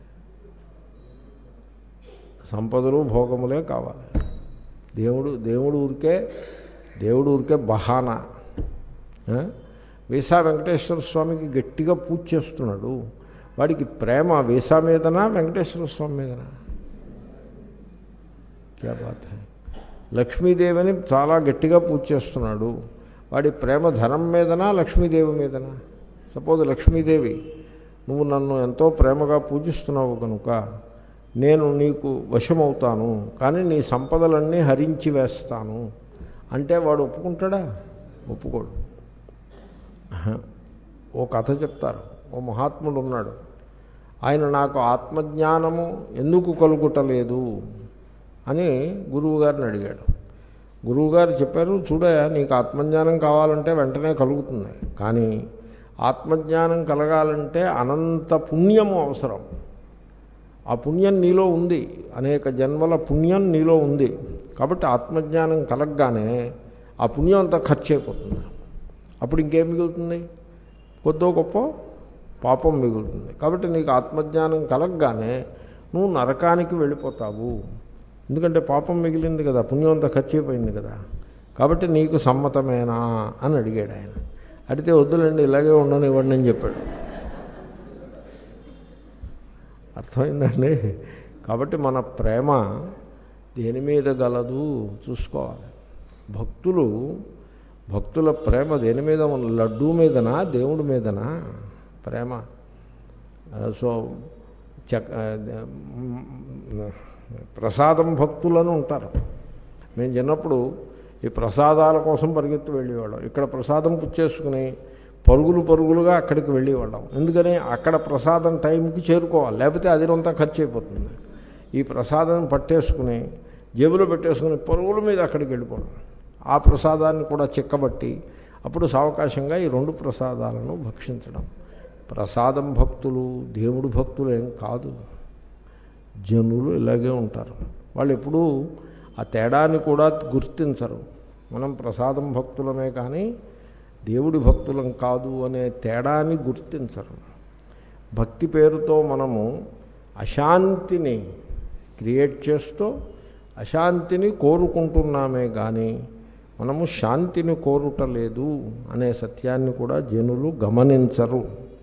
సంపదలు భోగములే కావాలి. దేవుడు దేవుడు ఊరికే దేవుడు ఊరికే బహానా. వీసా వెంకటేశ్వర స్వామికి గట్టిగా పూజ చేస్తున్నాడు, వాడికి ప్రేమ వీసా మీదనా వెంకటేశ్వర స్వామి మీదనా? క్యా బాత్ హై. లక్ష్మీదేవిని చాలా గట్టిగా పూజ చేస్తున్నాడు, వాడి ప్రేమ ధనం మీదనా లక్ష్మీదేవి మీదనా? సపోజ్ లక్ష్మీదేవి, నువ్వు నన్ను ఎంతో ప్రేమగా పూజిస్తున్నావు కనుక నేను నీకు వశమవుతాను, కానీ నీ సంపదలన్నీ హరించి వేస్తాను అంటే వాడు ఒప్పుకుంటాడా? ఒప్పుకోడు. ఓ కథ చెప్తారు. ఓ మహాత్ముడు ఉన్నాడు. ఆయన నాకు ఆత్మజ్ఞానము ఎందుకు కలుగుటలేదు అని గురువుగారిని అడిగాడు. గురువుగారు చెప్పారు, చూడయా, నీకు ఆత్మజ్ఞానం కావాలంటే వెంటనే కలుగుతుంది, కానీ ఆత్మజ్ఞానం కలగాలంటే అనంత పుణ్యము అవసరం. ఆ పుణ్యం నీలో ఉంది, అనేక జన్మల పుణ్యం నీలో ఉంది. కాబట్టి ఆత్మజ్ఞానం కలగగానే ఆ పుణ్యం అంతా ఖర్చు అయిపోతుంది. అప్పుడు ఇంకేం మిగులుతుంది? కొద్దో గొప్ప పాపం మిగులుతుంది. కాబట్టి నీకు ఆత్మజ్ఞానం కలగగానే నువ్వు నరకానికి వెళ్ళిపోతావు, ఎందుకంటే పాపం మిగిలింది కదా, పుణ్యం అంతా ఖర్చు అయిపోయింది కదా. కాబట్టి నీకు సమ్మతమేనా అని అడిగాడు ఆయన. అడిగితే వద్దులండి, ఇలాగే ఉండనివ్వండి అని చెప్పాడు. అర్థమైందండి. కాబట్టి మన ప్రేమ దేని మీద గలదు చూసుకోవాలి. భక్తులు భక్తుల ప్రేమ దేని మీద ఉన్న, లడ్డూ మీదనా దేవుడి మీదనా ప్రేమ? సో చక్ ప్రసాదం భక్తులను ఉంటారు. మేము చిన్నప్పుడు ఈ ప్రసాదాల కోసం పరిగెత్తి వెళ్ళేవాళ్ళం. ఇక్కడ ప్రసాదం పుచ్చేసుకుని పరుగులు పరుగులుగా అక్కడికి వెళ్ళేవాళ్ళం. ఎందుకని అక్కడ ప్రసాదం టైంకి చేరుకోవాలి, లేకపోతే అదిరంతా ఖర్చు అయిపోతుంది. ఈ ప్రసాదం పట్టేసుకుని జేబులో పెట్టేసుకుని పరుగుల మీద అక్కడికి వెళ్ళిపోవడం, ఆ ప్రసాదాన్ని కూడా చిక్కబట్టి అప్పుడు సావకాశంగా ఈ రెండు ప్రసాదాలను భక్షించడం. ప్రసాదం భక్తులు దేవుడు భక్తులు ఏం కాదు. జనులు ఇలాగే ఉంటారు. వాళ్ళు ఎప్పుడూ ఆ తేడాన్ని కూడా గుర్తించరు. మనం ప్రసాదం భక్తులమే కానీ దేవుడి భక్తులం కాదు అనే తేడాన్ని గుర్తించరు. భక్తి పేరుతో మనము అశాంతిని క్రియేట్ చేస్తూ అశాంతిని కోరుకుంటున్నామే కానీ మనము శాంతిని కోరుటలేదు అనే సత్యాన్ని కూడా జనులు గమనించరు.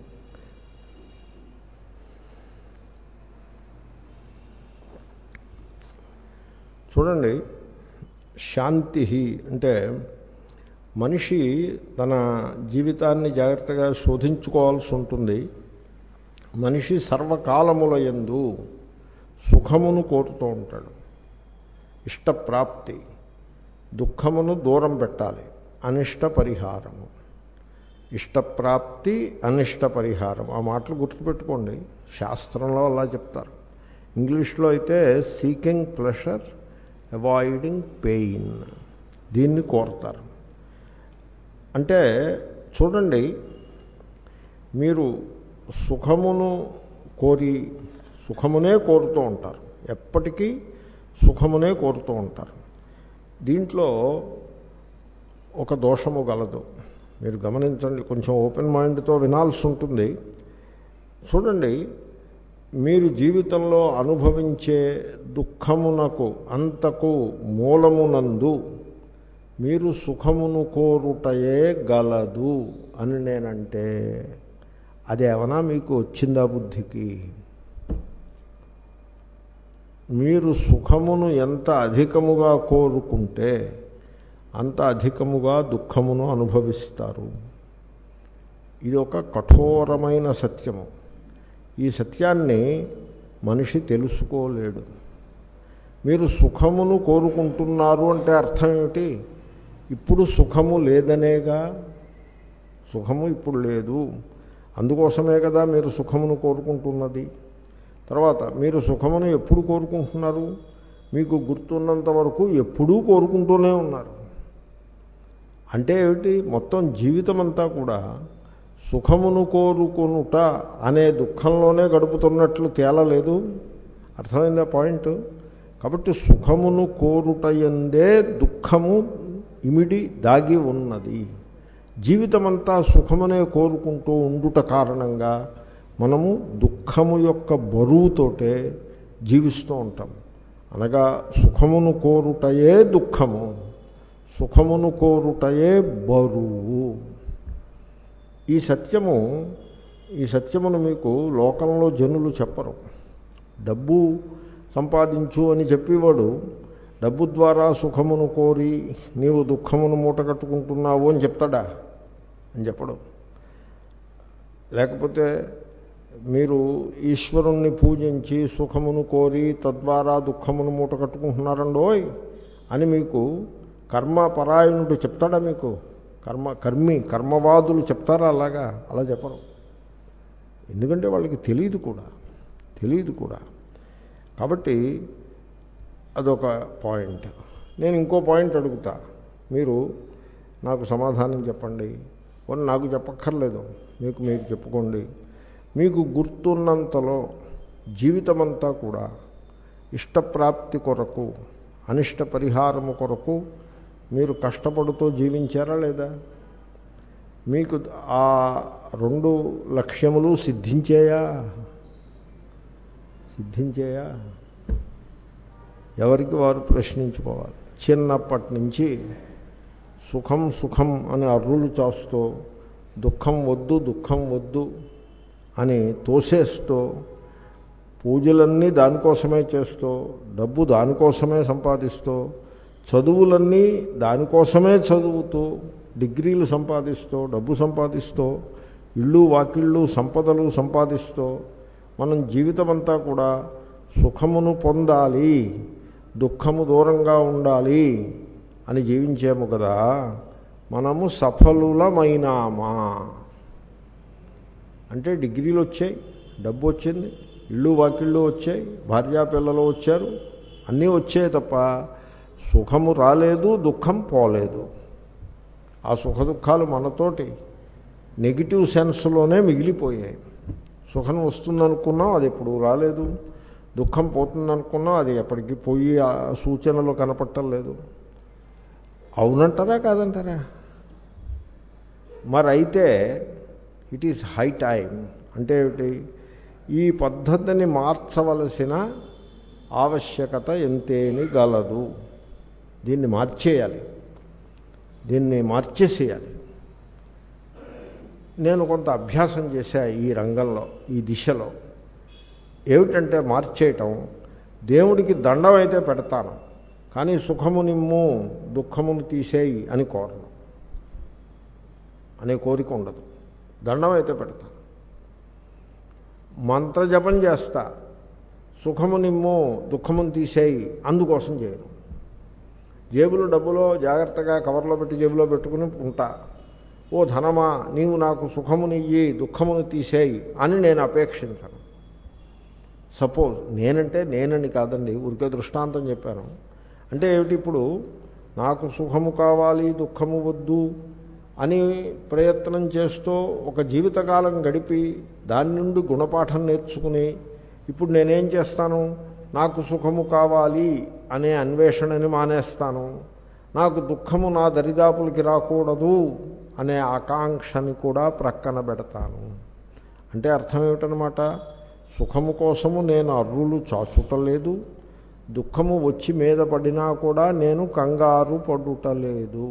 చూడండి, శాంతి అంటే మనిషి తన జీవితాన్ని జాగ్రత్తగా శోధించుకోవాల్సి ఉంటుంది. మనిషి సర్వకాలముల యందు సుఖమును కోరుతూ ఉంటాడు. ఇష్టప్రాప్తి, దుఃఖమును దూరం పెట్టాలి, అనిష్ట పరిహారము. ఇష్టప్రాప్తి, అనిష్ట పరిహారం, ఆ మాటలు గుర్తుపెట్టుకోండి. శాస్త్రంలో అలా చెప్తారు. ఇంగ్లీష్లో అయితే సీకింగ్ ప్లెషర్, అవాయిడింగ్ పెయిన్, దీన్ని కోరుతారు. అంటే చూడండి, మీరు సుఖమును కోరి సుఖమునే కోరుతూ ఉంటారు, ఎప్పటికీ సుఖమునే కోరుతూ ఉంటారు. దీంట్లో ఒక దోషము గలదు, మీరు గమనించండి. కొంచెం ఓపెన్ మైండ్తో వినాల్సి ఉంటుంది. చూడండి, మీరు జీవితంలో అనుభవించే దుఃఖమునకు అంతకు మూలమునందు మీరు సుఖమును కోరుటయే గలదు అని నేనంటే అదేమన్నా మీకు వచ్చిందా బుద్ధికి? మీరు సుఖమును ఎంత అధికముగా కోరుకుంటే అంత అధికముగా దుఃఖమును అనుభవిస్తారు. ఇది ఒక కఠోరమైన సత్యము. ఈ సత్యాన్ని మనిషి తెలుసుకోలేడు. మీరు సుఖమును కోరుకుంటున్నారు అంటే అర్థం ఏమిటి? ఇప్పుడు సుఖము లేదనేగా. సుఖము ఇప్పుడు లేదు, అందుకోసమే కదా మీరు సుఖమును కోరుకుంటున్నది. తర్వాత మీరు సుఖమును ఎప్పుడు కోరుకుంటున్నారు? మీకు గుర్తున్నంత వరకు ఎప్పుడూ కోరుకుంటూనే ఉన్నారు. అంటే ఏమిటి? మొత్తం జీవితం అంతా కూడా సుఖమును కోరుకొనుట అనే దుఃఖంలోనే గడుపుతున్నట్లు తేలలేదు. అర్థమైందా పాయింట్? కాబట్టి సుఖమును కోరుటయందే దుఃఖము ఇమిడి దాగి ఉన్నది. జీవితమంతా సుఖమునే కోరుకుంటూ ఉండుట కారణంగా మనము దుఃఖము యొక్క బరువుతోటే జీవిస్తూ ఉంటాం. అనగా సుఖమును కోరుటయే దుఃఖము, సుఖమును కోరుటయే బరువు. ఈ సత్యము ఈ సత్యమును మీకు లోకంలో జనులు చెప్పరు. డబ్బు సంపాదించు అని చెప్పేవాడు డబ్బు ద్వారా సుఖమును కోరి నీవు దుఃఖమును మూటగట్టుకుంటున్నావు అని చెప్తాడా? అని చెప్పడు. లేకపోతే మీరు ఈశ్వరుణ్ణి పూజించి సుఖమును కోరి తద్వారా దుఃఖమును మూట కట్టుకుంటున్నారండోయ్ అని మీకు కర్మపరాయణుడు చెప్తాడా? మీకు కర్మ కర్మి కర్మవాదులు చెప్తారా? అలాగా అలా చెప్పరు. ఎందుకంటే వాళ్ళకి తెలియదు కూడా తెలియదు కూడా కాబట్టి అదొక పాయింట్. నేను ఇంకో పాయింట్ అడుగుతా, మీరు నాకు సమాధానం చెప్పండి. వాళ్ళు నాకు చెప్పక్కర్లేదు, మీకు మీరు చెప్పుకోండి. మీకు గుర్తున్నంతలో జీవితమంతా కూడా ఇష్టప్రాప్తి కొరకు అనిష్ట పరిహారము కొరకు మీరు కష్టపడుతూ జీవించారా లేదా? మీకు ఆ రెండు లక్ష్యములు సిద్ధించాయా? సిద్ధించాయా? ఎవరికి వారు ప్రశ్నించుకోవాలి. చిన్నప్పటి నుంచి సుఖం సుఖం అని అర్రులు చాస్తూ దుఃఖం వద్దు దుఃఖం వద్దు అని తోసేస్తూ పూజలన్నీ దానికోసమే చేస్తూ, డబ్బు దానికోసమే సంపాదిస్తూ, చదువులన్నీ దానికోసమే చదువుతూ, డిగ్రీలు సంపాదిస్తూ, డబ్బు సంపాదిస్తూ, ఇళ్ళు వాకిళ్ళు సంపదలు సంపాదిస్తూ, మనం జీవితం అంతా కూడా సుఖమును పొందాలి, దుఃఖము దూరంగా ఉండాలి అని జీవించాము కదా, మనము సఫలులమైనామా అంటే డిగ్రీలు వచ్చాయి, డబ్బు వచ్చింది, ఇళ్ళు వాకిళ్ళు వచ్చాయి, భార్యా పిల్లలు వచ్చారు, అన్నీ వచ్చాయి తప్ప సుఖము రాలేదు, దుఃఖం పోలేదు. ఆ సుఖ దుఃఖాలు మనతోటి నెగిటివ్ సెన్స్లోనే మిగిలిపోయాయి. సుఖం వస్తుందనుకున్నాం, అది ఎప్పుడు రాలేదు. దుఃఖం పోతుందనుకున్నాం, అది ఎప్పటికీ పోయి ఆ సూచనలు కనపట్టలేదు. అవునంటారా కాదంటారా? మరి అయితే ఇట్ ఈజ్ హై టైం అంటే ఏమిటి? ఈ పద్ధతిని మార్చవలసిన ఆవశ్యకత ఎంతేని గలదు. దీన్ని మార్చేయాలి, దీన్ని మార్చేసేయాలి. నేను కొంత అభ్యాసం చేశా ఈ రంగంలో, ఈ దిశలో. ఏమిటంటే మార్చేయటం, దేవుడికి దండం అయితే పెడతాను, కానీ సుఖము నిమ్ము, దుఃఖమును తీసేయి అని కోరను, అనే కోరిక ఉండదు. దండం అయితే పెడతాను. మంత్రజపం చేస్తా, సుఖము నిమ్ము, దుఃఖమును తీసేయి అందుకోసం చేయను. జేబులో డబ్బులో జాగ్రత్తగా కవర్లో పెట్టి జేబులో పెట్టుకుని ఉంటా. ఓ ధనమా, నీవు నాకు సుఖమునియ్యి, దుఃఖమును తీసేయి అని నేను అపేక్షించను. సపోజ్ నేనంటే నేనని కాదండి, ఊరికే దృష్టాంతం చెప్పాను. అంటే ఏమిటి? ఇప్పుడు నాకు సుఖము కావాలి, దుఃఖము వద్దు అని ప్రయత్నం చేస్తూ ఒక జీవితకాలం గడిపి దాని నుండి గుణపాఠం నేర్చుకుని ఇప్పుడు నేనేం చేస్తాను? నాకు సుఖము కావాలి అనే అన్వేషణని మానేస్తాను, నాకు దుఃఖము నా దరిదాపులకి రాకూడదు అనే ఆకాంక్షని కూడా ప్రక్కన పెడతాను. అంటే అర్థం ఏమిటనమాట? సుఖము కోసము నేను అర్రులు చాచుటలేదు, దుఃఖము వచ్చి మీద పడినా కూడా నేను కంగారు పడుటలేదు.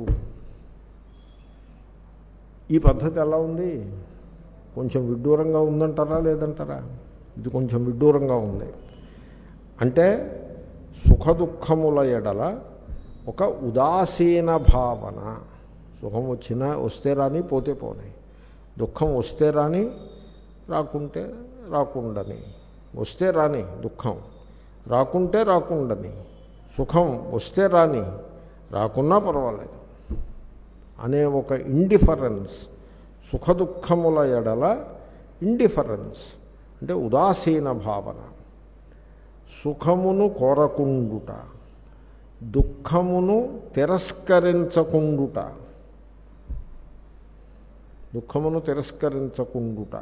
ఈ పద్ధతి ఎలా ఉంది? కొంచెం విడ్డూరంగా ఉందంటారా లేదంటారా? ఇది కొంచెం విడ్డూరంగా ఉంది. అంటే సుఖ దుఃఖముల ఎడల ఒక ఉదాసీన భావన. సుఖం వచ్చినా వస్తే రాని, పోతే పోనీ. దుఃఖం వస్తే రాని, రాకుంటే రాకుండని. వస్తే రాని దుఃఖం, రాకుంటే రాకుండని. సుఖం వస్తే రాని, రాకున్నా పర్వాలేదు అనే ఒక ఇండిఫరెన్స్. సుఖ దుఃఖముల ఎడల ఇండిఫరెన్స్ అంటే ఉదాసీన భావన. సుఖమును కోరకుండుట, దుఃఖమును తిరస్కరించకుండుట. దుఃఖమును తిరస్కరించకుండుట.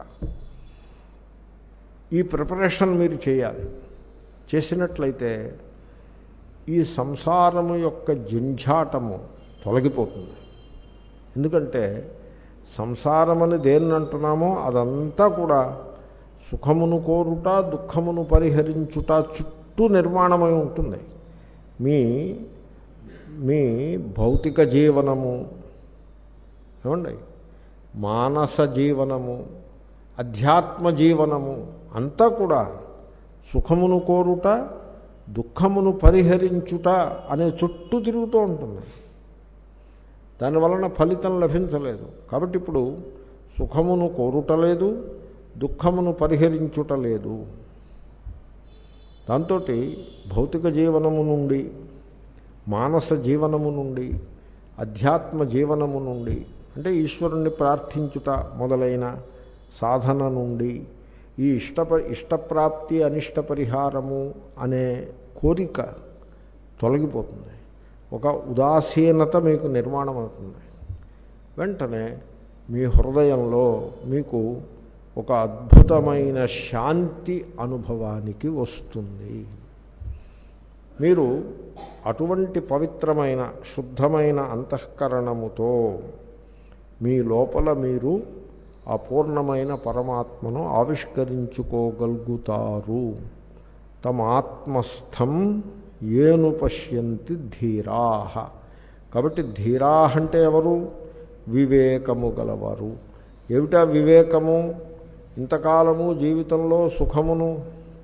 ఈ ప్రిపరేషన్ మీరు చేయాలి. చేసినట్లయితే ఈ సంసారము యొక్క జంఝాటము తొలగిపోతుంది. ఎందుకంటే సంసారమని దేన్ని అంటున్నామో అదంతా కూడా సుఖమును కోరుట, దుఃఖమును పరిహరించుట చుట్టూ నిర్మాణమై ఉంటుంది. మీ మీ భౌతిక జీవనము, ఏమండి, మానస జీవనము, అధ్యాత్మ జీవనము అంతా కూడా సుఖమును కోరుట, దుఃఖమును పరిహరించుట అనే చుట్టూ తిరుగుతూ ఉంటుంది. దానివలన ఫలితం లభించలేదు. కాబట్టి ఇప్పుడు సుఖమును కోరుటలేదు, దుఃఖమును పరిహరించుటలేదు. దాంతో భౌతిక జీవనము నుండి, మానస జీవనము నుండి, అధ్యాత్మ జీవనము నుండి, అంటే ఈశ్వరుణ్ణి ప్రార్థించుట మొదలైన సాధన నుండి ఈ ఇష్ట ఇష్టప్రాప్తి అనిష్ట పరిహారము అనే కోరిక తొలగిపోతుంది. ఒక ఉదాసీనత మీకు నిర్మాణం అవుతుంది. వెంటనే మీ హృదయంలో మీకు ఒక అద్భుతమైన శాంతి అనుభవానికి వస్తుంది. మీరు అటువంటి పవిత్రమైన శుద్ధమైన అంతఃకరణముతో మీ లోపల మీరు ఆ పూర్ణమైన పరమాత్మను ఆవిష్కరించుకోగలుగుతారు. తమ ఆత్మస్థం ఏను పశ్యంతి ధీరాహ. కాబట్టి ధీరాహ అంటే ఎవరు? వివేకము గలవారు. ఏమిటా వివేకము? ఇంతకాలము జీవితంలో సుఖమును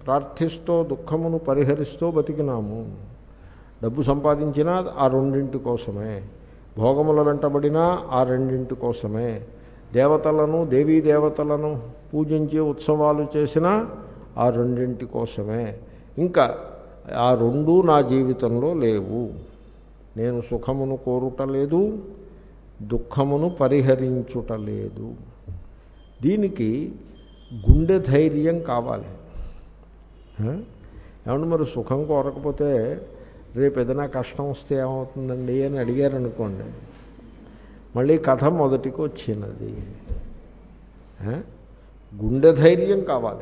ప్రార్థిస్తూ దుఃఖమును పరిహరిస్తూ బతికినాము. డబ్బు సంపాదించినా ఆ రెండింటి కోసమే, భోగముల వెంటబడినా ఆ రెండింటి కోసమే, దేవతలను దేవీ దేవతలను పూజించి ఉత్సవాలు చేసినా ఆ రెండింటి కోసమే. ఇంకా ఆ రెండూ నా జీవితంలో లేవు. నేను సుఖమును కోరుటలేదు, దుఃఖమును పరిహరించుటలేదు. దీనికి గుండె ధైర్యం కావాలి. ఏమంటే మరి సుఖం కోరకపోతే రేపు ఏదైనా కష్టం వస్తే ఏమవుతుందండి అని అడిగారనుకోండి, మళ్ళీ కథ మొదటికి వచ్చినది. గుండె ధైర్యం కావాలి.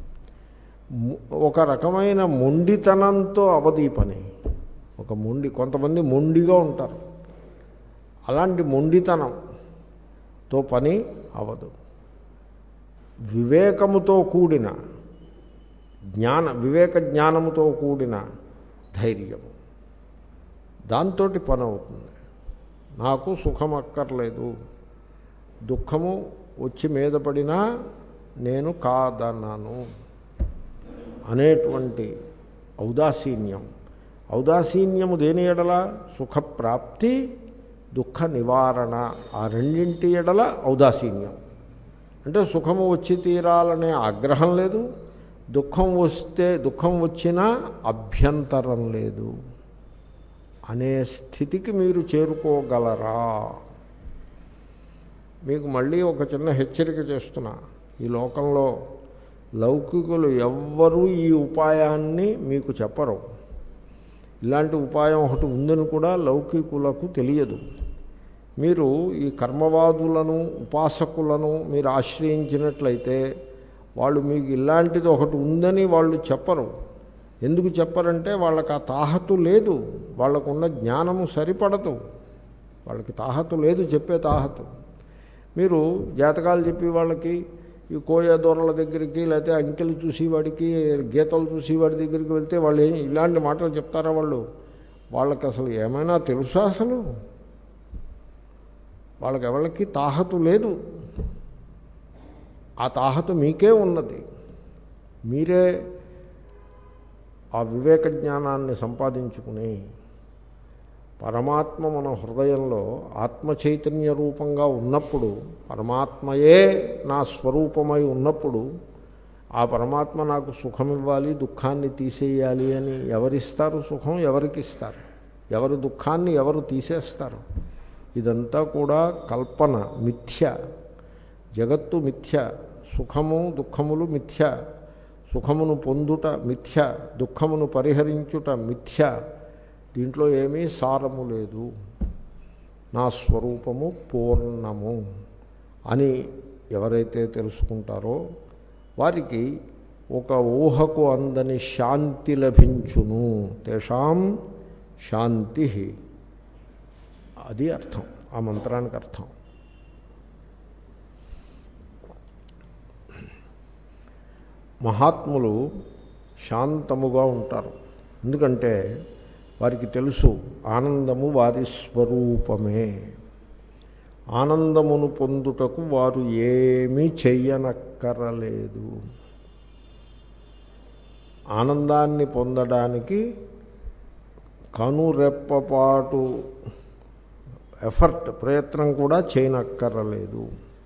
ఒక రకమైన మొండితనంతో అవధి పని. ఒక మొండి కొంతమంది మొండిగా ఉంటారు. అలాంటి మొండితనంతో పని అవదు. వివేకముతో కూడిన జ్ఞాన వివేక జ్ఞానముతో కూడిన ధైర్యము, దాంతో పని అవుతుంది. నాకు సుఖం అక్కర్లేదు, దుఃఖము వచ్చి మీద పడినా నేను కాదన్నాను అనేటువంటి ఔదాసీన్యం. ఔదాసీన్యము దేని ఎడల? సుఖప్రాప్తి దుఃఖ నివారణ, ఆ రెండింటి ఎడల ఔదాసీన్యం. అంటే సుఖము వచ్చి తీరాలనే ఆగ్రహం లేదు, దుఃఖం వస్తే దుఃఖం వచ్చినా అభ్యంతరం లేదు అనే స్థితికి మీరు చేరుకోగలరా? మీకు మళ్ళీ ఒక చిన్న హెచ్చరిక చేస్తున్నా. ఈ లోకంలో లౌకికులు ఎవ్వరూ ఈ ఉపాయాన్ని మీకు చెప్పరు. ఇలాంటి ఉపాయం ఒకటి ఉందని కూడా లౌకికులకు తెలియదు. మీరు ఈ కర్మవాదులను ఉపాసకులను మీరు ఆశ్రయించినట్లయితే వాళ్ళు మీకు ఇలాంటిది ఒకటి ఉందని వాళ్ళు చెప్పరు. ఎందుకు చెప్పరంటే వాళ్ళకి ఆ తాహతు లేదు, వాళ్ళకున్న జ్ఞానము సరిపడదు, వాళ్ళకి తాహతు లేదు, చెప్పే తాహతు. మీరు జాతకాలు చెప్పి వాళ్ళకి ఈ కోయ దొరల దగ్గరికి లేకపోతే అంకెలు చూసేవాడికి గీతలు చూసేవాడి దగ్గరికి వెళ్తే వాళ్ళు ఏం ఇలాంటి మాటలు చెప్తారా? వాళ్ళు వాళ్ళకి అసలు ఏమైనా తెలుసా? అసలు వాళ్ళకి ఎవరికి తాహతు లేదు. ఆ తాహతు మీకే ఉన్నది. మీరే ఆ వివేక జ్ఞానాన్ని సంపాదించుకుని పరమాత్మ మన హృదయంలో ఆత్మ చైతన్య రూపంగా ఉన్నప్పుడు, పరమాత్మయే నా స్వరూపమై ఉన్నప్పుడు, ఆ పరమాత్మ నాకు సుఖం ఇవ్వాలి, దుఃఖాన్ని తీసేయాలి అని ఎవరిస్తారు? సుఖం ఎవరికి ఇస్తారు? ఎవరు దుఃఖాన్ని ఎవరు తీసేస్తారు? ఇదంతా కూడా కల్పన, మిథ్య. జగత్తు మిథ్య, సుఖము దుఃఖములు మిథ్య. సుఖమును పొందుట మిథ్య, దుఃఖమును పరిహరించుట మిథ్య. దీంట్లో ఏమీ సారము లేదు. నా స్వరూపము పూర్ణము అని ఎవరైతే తెలుసుకుంటారో వారికి ఒక ఊహకు అందని శాంతి లభించును. తేషాం శాంతి, అది అర్థం, ఆ మంత్రానికి అర్థం. మహాత్ములు శాంతముగా ఉంటారు. ఎందుకంటే వారికి తెలుసు ఆనందము వారి స్వరూపమే. ఆనందమును పొందుటకు వారు ఏమీ చెయ్యనక్కరలేదు. ఆనందాన్ని పొందడానికి కనురెప్పపాటు ఎఫర్ట్, ప్రయత్నం కూడా చేయనక్కరలేదు.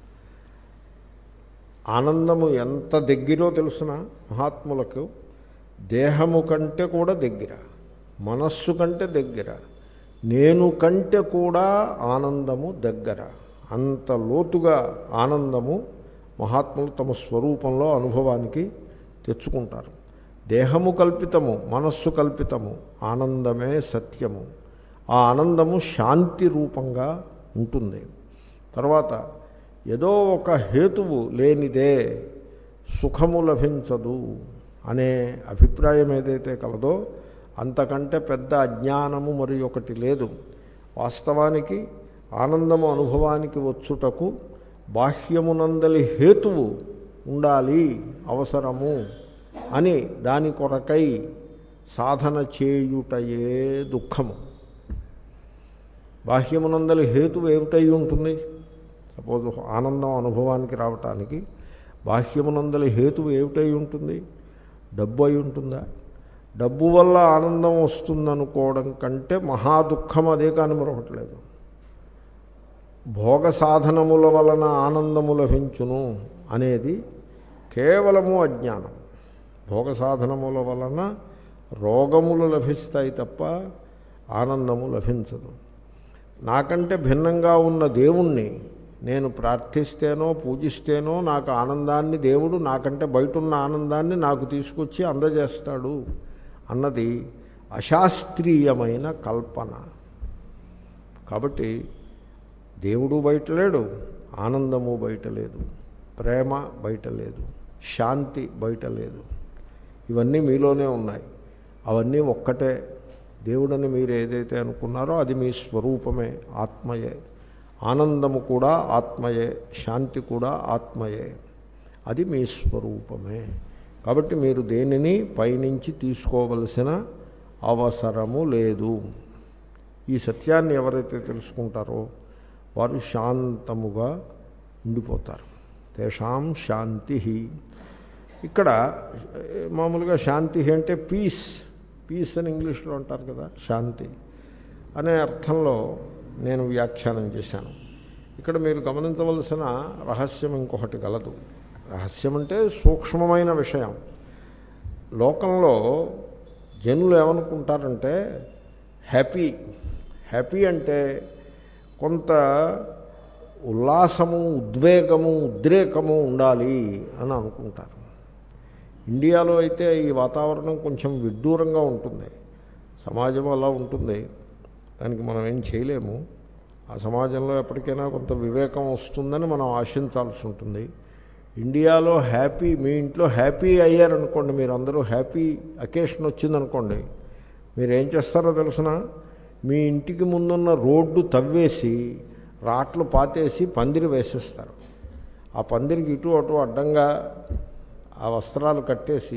ఆనందము ఎంత దగ్గరో తెలుసిన మహాత్ములకు, దేహము కంటే కూడా దగ్గర, మనస్సు కంటే దగ్గర, నేను కంటే కూడా ఆనందము దగ్గర. అంత లోతుగా ఆనందము మహాత్ములు తమ స్వరూపంలో అనుభవానికి తెచ్చుకుంటారు. దేహము కల్పితము, మనస్సు కల్పితము, ఆనందమే సత్యము. ఆ ఆనందము శాంతి రూపంగా ఉంటుంది. తర్వాత ఏదో ఒక హేతువు లేనిదే సుఖము లభించదు అనే అభిప్రాయం ఏదైతే కలదో అంతకంటే పెద్ద అజ్ఞానము మరి ఒకటి లేదు. వాస్తవానికి ఆనందము అనుభవానికి వచ్చుటకు బాహ్యమునందలి హేతువు ఉండాలి, అవసరము అని దాని కొరకై సాధన చేయుటయే దుఃఖము. బాహ్యమునందలి హేతువు ఏమిటై ఉంటుంది? సపోజ్ ఆనందం అనుభవానికి రావటానికి బాహ్యమునందలి హేతువు ఏమిటై ఉంటుంది? డబ్బు అయి ఉంటుందా? డబ్బు వల్ల ఆనందం వస్తుందనుకోవడం కంటే మహా దుఃఖం అదే కానీ మరొకట్లేదు. భోగ సాధనముల వలన ఆనందము లభించును అనేది కేవలము అజ్ఞానం. భోగ సాధనముల వలన రోగములు లభిస్తాయి తప్ప ఆనందము లభించదు. నాకంటే భిన్నంగా ఉన్న దేవుణ్ణి నేను ప్రార్థిస్తేనో పూజిస్తేనో నాకు ఆనందాన్ని, దేవుడు నాకంటే బయట ఉన్న ఆనందాన్ని నాకు తీసుకొచ్చి అందజేస్తాడు అన్నది అశాస్త్రీయమైన కల్పన. కాబట్టి దేవుడు బయట లేడు, ఆనందము బయట లేదు, ప్రేమ బయట లేదు, శాంతి బయట లేదు. ఇవన్నీ మీలోనే ఉన్నాయి. అవన్నీ ఒక్కటే. దేవుడని మీరు ఏదైతే అనుకున్నారో అది మీ స్వరూపమే, ఆత్మయే. ఆనందము కూడా ఆత్మయే, శాంతి కూడా ఆత్మయే. అది మీ స్వరూపమే. కాబట్టి మీరు దేనిని పైనుంచి తీసుకోవలసిన అవసరము లేదు. ఈ సత్యాన్ని ఎవరైతే తెలుసుకుంటారో వారు శాంతముగా ఉండిపోతారు. తేషాం శాంతి. ఇక్కడ మామూలుగా శాంతి అంటే పీస్, పీస్ అని ఇంగ్లీష్లో అంటారు కదా, శాంతి అనే అర్థంలో నేను వ్యాఖ్యానం చేశాను. ఇక్కడ మీరు గమనించవలసిన రహస్యం ఇంకొకటి గలదు. రహస్యం అంటే సూక్ష్మమైన విషయం. లోకంలో జనులు ఏమనుకుంటారంటే హ్యాపీ హ్యాపీ అంటే కొంత ఉల్లాసము, ఉద్వేగము, ఉద్రేకము ఉండాలి అని అనుకుంటారు. ఇండియాలో అయితే ఈ వాతావరణం కొంచెం విడ్డూరంగా ఉంటుంది. సమాజం అలా ఉంటుంది, దానికి మనం ఏం చేయలేము. ఆ సమాజంలో ఎప్పటికైనా కొంత వివేకం వస్తుందని మనం ఆశించాల్సి ఉంటుంది. ఇండియాలో హ్యాపీ, మీ ఇంట్లో హ్యాపీ అయ్యారనుకోండి, మీరు అందరూ హ్యాపీ అకేషన్ వచ్చిందనుకోండి, మీరు ఏం చేస్తారో తెలుసిన, మీ ఇంటికి ముందున్న రోడ్డు తవ్వేసి రాట్లు పాతేసి పందిరి వేసేస్తారు. ఆ పందిరికి ఇటు అటు అడ్డంగా ఆ వస్త్రాలు కట్టేసి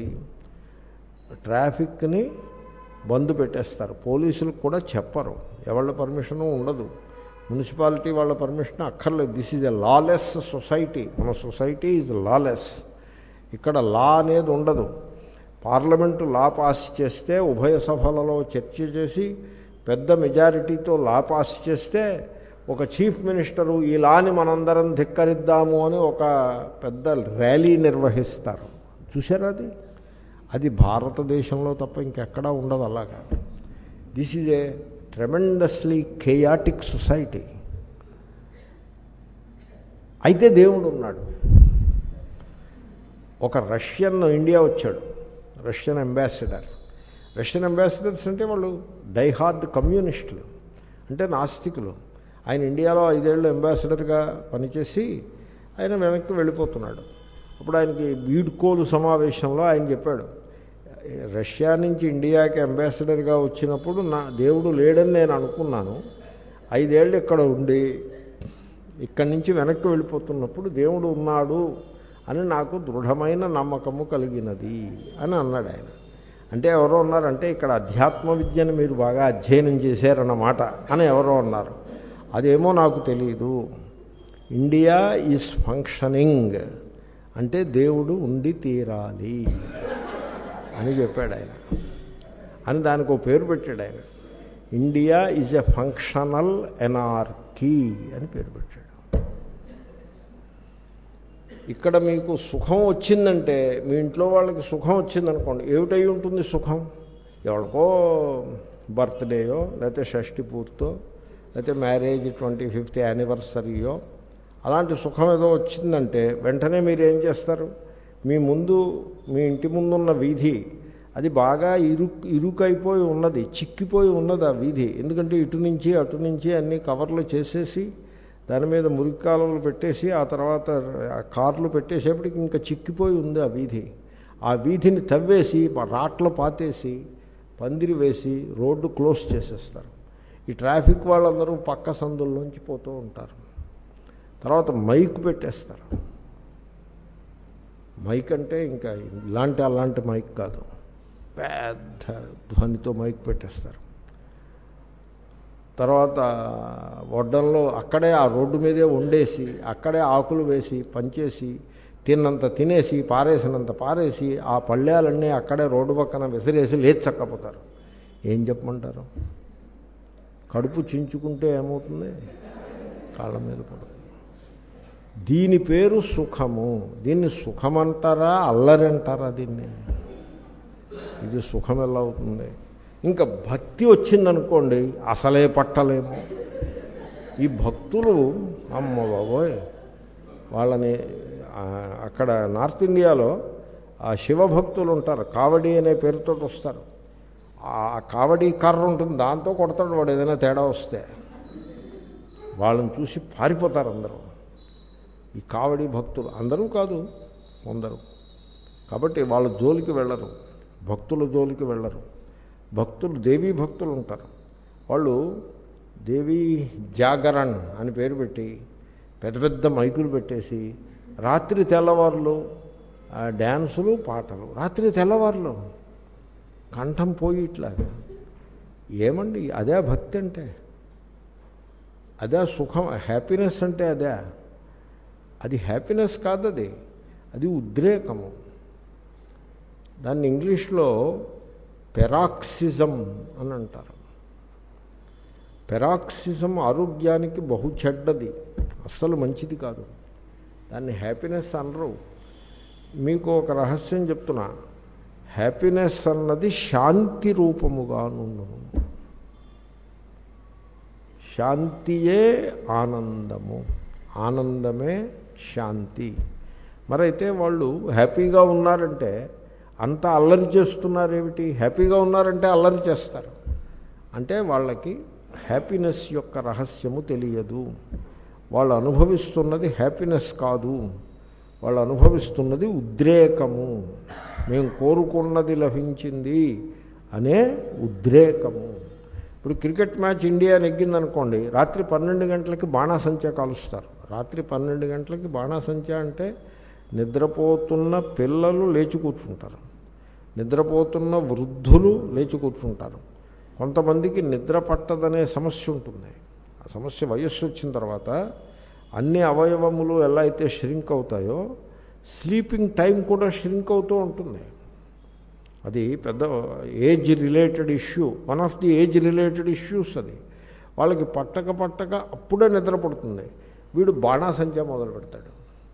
ట్రాఫిక్ని బంద్ పెట్టేస్తారు. పోలీసులకు కూడా చెప్పరు, ఎవళ్ళ పర్మిషను ఉండదు, మున్సిపాలిటీ వాళ్ళ పర్మిషన్ అక్కర్లేదు. This is a lawless society. మన సొసైటీ ఈజ్ లాలెస్. ఇక్కడ లా అనేది ఉండదు. పార్లమెంటు లా పాస్ చేస్తే, ఉభయ సభలలో చర్చ చేసి పెద్ద మెజారిటీతో లా పాస్ చేస్తే ఒక చీఫ్ మినిస్టరు ఈ లాని మనందరం ధిక్కరిద్దాము అని ఒక పెద్ద ర్యాలీ నిర్వహిస్తారు. చూసారా? అది అది భారతదేశంలో తప్ప ఇంకెక్కడా ఉండదు అలాగా. This is a tremendously chaotic society. అయితే దేవుడు ఉన్నాడు. ఒక రష్యన్ ఇండియా వచ్చాడు, రష్యన్ అంబాసిడర్. రష్యన్ అంబాసిడర్స్ అంటే వాళ్ళు డైహార్డ్ కమ్యూనిస్టులు, అంటే నాస్తికులు. ఆయన ఇండియాలో ఐదేళ్ళు అంబాసిడర్గా పనిచేసి ఆయన వెనక్కి వెళ్ళిపోతున్నాడు. అప్పుడు ఆయనకి వీడ్కోలు సమావేశంలో ఆయన చెప్పాడు, రష్యా నుంచి ఇండియాకి అంబాసిడర్గా వచ్చినప్పుడు నా దేవుడు లేడని నేను అనుకున్నాను. ఐదేళ్ళు ఇక్కడ ఉండి ఇక్కడి నుంచి వెనక్కి వెళ్ళిపోతున్నప్పుడు దేవుడు ఉన్నాడు అని నాకు దృఢమైన నమ్మకము కలిగినది అని అన్నాడు ఆయన. అంటే ఎవరో ఉన్నారంటే ఇక్కడ అధ్యాత్మ విద్యను మీరు బాగా అధ్యయనం చేశారన్నమాట అని ఎవరో ఉన్నారు. అదేమో నాకు తెలియదు. ఇండియా ఈజ్ ఫంక్షనింగ్ అంటే దేవుడు ఉండి తీరాలి అని చెప్పాడు ఆయన. అని దానికి ఒక పేరు పెట్టాడు ఆయన. India is a functional anarchy అని పేరు పెట్టాడు. ఇక్కడ మీకు సుఖం వచ్చిందంటే, మీ ఇంట్లో వాళ్ళకి సుఖం వచ్చిందనుకోండి, ఏమిటై ఉంటుంది సుఖం? ఎవరికో బర్త్డేయో, లేకపోతే షష్ఠి పూర్తో, లేకపోతే మ్యారేజ్ ట్వంటీ ఫిఫ్త్ యానివర్సరీయో, అలాంటి సుఖం ఏదో వచ్చిందంటే వెంటనే మీరు ఏం చేస్తారు? మీ ముందు, మీ ఇంటి ముందున్న వీధి అది బాగా ఇరు ఇరుకైపోయి ఉన్నది, చిక్కిపోయి ఉన్నది ఆ వీధి. ఎందుకంటే ఇటు నుంచి అటు నుంచి అన్ని కవర్లు చేసేసి దాని మీద మురికి కాలువలు పెట్టేసి ఆ తర్వాత కార్లు పెట్టేసేపటికి ఇంకా చిక్కిపోయి ఉంది ఆ వీధి. ఆ వీధిని తవ్వేసి రాట్లు పాతేసి పందిరి వేసి రోడ్డు క్లోజ్ చేసేస్తారు. ఈ ట్రాఫిక్ వాళ్ళందరూ పక్క సందుల్లోంచి పోతూ ఉంటారు. తర్వాత మైక్ పెట్టేస్తారు. మైక్ అంటే ఇంకా ఇలాంటి అలాంటి మైక్ కాదు, పెద్ద ధ్వనితో మైక్ పెట్టేస్తారు. తర్వాత వడ్డంలో అక్కడే ఆ రోడ్డు మీదే వండేసి అక్కడే ఆకులు వేసి పంచేసి తిన్నంత తినేసి పారేసినంత పారేసి ఆ పళ్ళాలన్నీ అక్కడే రోడ్డు పక్కన విసిరేసి లేచి చక్కపోతారు. ఏం చెప్పమంటారు? కడుపు చించుకుంటే ఏమవుతుంది? కాళ్ళ మీద పడుతుంది. దీని పేరు సుఖము. దీన్ని సుఖమంటారా అల్లరి అంటారా? దీన్ని ఇది సుఖం ఎలా అవుతుంది? ఇంకా భక్తి వచ్చిందనుకోండి అసలే పట్టలేము. ఈ భక్తులు అమ్మ బాబోయ్, వాళ్ళని అక్కడ నార్త్ ఇండియాలో ఆ శివభక్తులు ఉంటారు, కావడి అనే పేరుతో వస్తారు. ఆ కావడి కర్ర ఉంటుంది, దాంతో కొడతాడు వాడు ఏదైనా తేడా వస్తే. వాళ్ళని చూసి పారిపోతారు అందరూ. ఈ కావడి భక్తులు అందరూ కాదు, కొందరు. కాబట్టి వాళ్ళ జోలికి వెళ్ళరు, భక్తుల జోలికి వెళ్ళరు. భక్తులు దేవీ భక్తులు ఉంటారు. వాళ్ళు దేవీ జాగరణ్ అని పేరు పెట్టి పెద్ద పెద్ద మైకులు పెట్టేసి రాత్రి తెల్లవారులు డ్యాన్సులు పాటలు. రాత్రి తెల్లవారులు కంఠం పోయి ఇట్లాగా. ఏమండి అదే భక్తి అంటే? అదే సుఖం? హ్యాపీనెస్ అంటే అదే? అది హ్యాపీనెస్ కాదు, అది అది ఉద్రేకము. దాన్ని ఇంగ్లీష్లో పెరాక్సిజం అని అంటారు. పెరాక్సిజం ఆరోగ్యానికి బహు చెడ్డది, అస్సలు మంచిది కాదు. దాన్ని హ్యాపీనెస్ అనరు. మీకు ఒక రహస్యం చెప్తున్నా, హ్యాపీనెస్ అన్నది శాంతి రూపముగా నుండును. శాంతియే ఆనందము, ఆనందమే శాంతి. మరైతే వాళ్ళు హ్యాపీగా ఉన్నారంటే అంతా అల్లరి చేస్తున్నారేమిటి? హ్యాపీగా ఉన్నారంటే అల్లరి చేస్తారు అంటే వాళ్ళకి హ్యాపీనెస్ యొక్క రహస్యము తెలియదు. వాళ్ళు అనుభవిస్తున్నది హ్యాపీనెస్ కాదు, వాళ్ళు అనుభవిస్తున్నది ఉద్రేకము. మేము కోరుకున్నది లభించింది అనే ఉద్రేకము. ఇప్పుడు క్రికెట్ మ్యాచ్ ఇండియా నెగ్గిందనుకోండి, రాత్రి పన్నెండు గంటలకి బాణాసంచా కాలుస్తారు. రాత్రి పన్నెండు గంటలకి బాణాసంచా అంటే నిద్రపోతున్న పిల్లలు లేచి కూర్చుంటారు, నిద్రపోతున్న వృద్ధులు లేచి కూర్చుంటారు. కొంతమందికి నిద్ర పట్టదనే సమస్య ఉంటుంది. ఆ సమస్య వయస్సు వచ్చిన తర్వాత అన్ని అవయవములు ఎలా అయితే ష్రింక్ అవుతాయో స్లీపింగ్ టైం కూడా ష్రింక్ అవుతూ ఉంటుంది. అది పెద్ద age related issue, one of the age related issues. అది వాళ్ళకి పట్టక పట్టక అప్పుడే నిద్ర పడుతుంది. వీడు బాణాసంచా మొదలు పెడతాడు.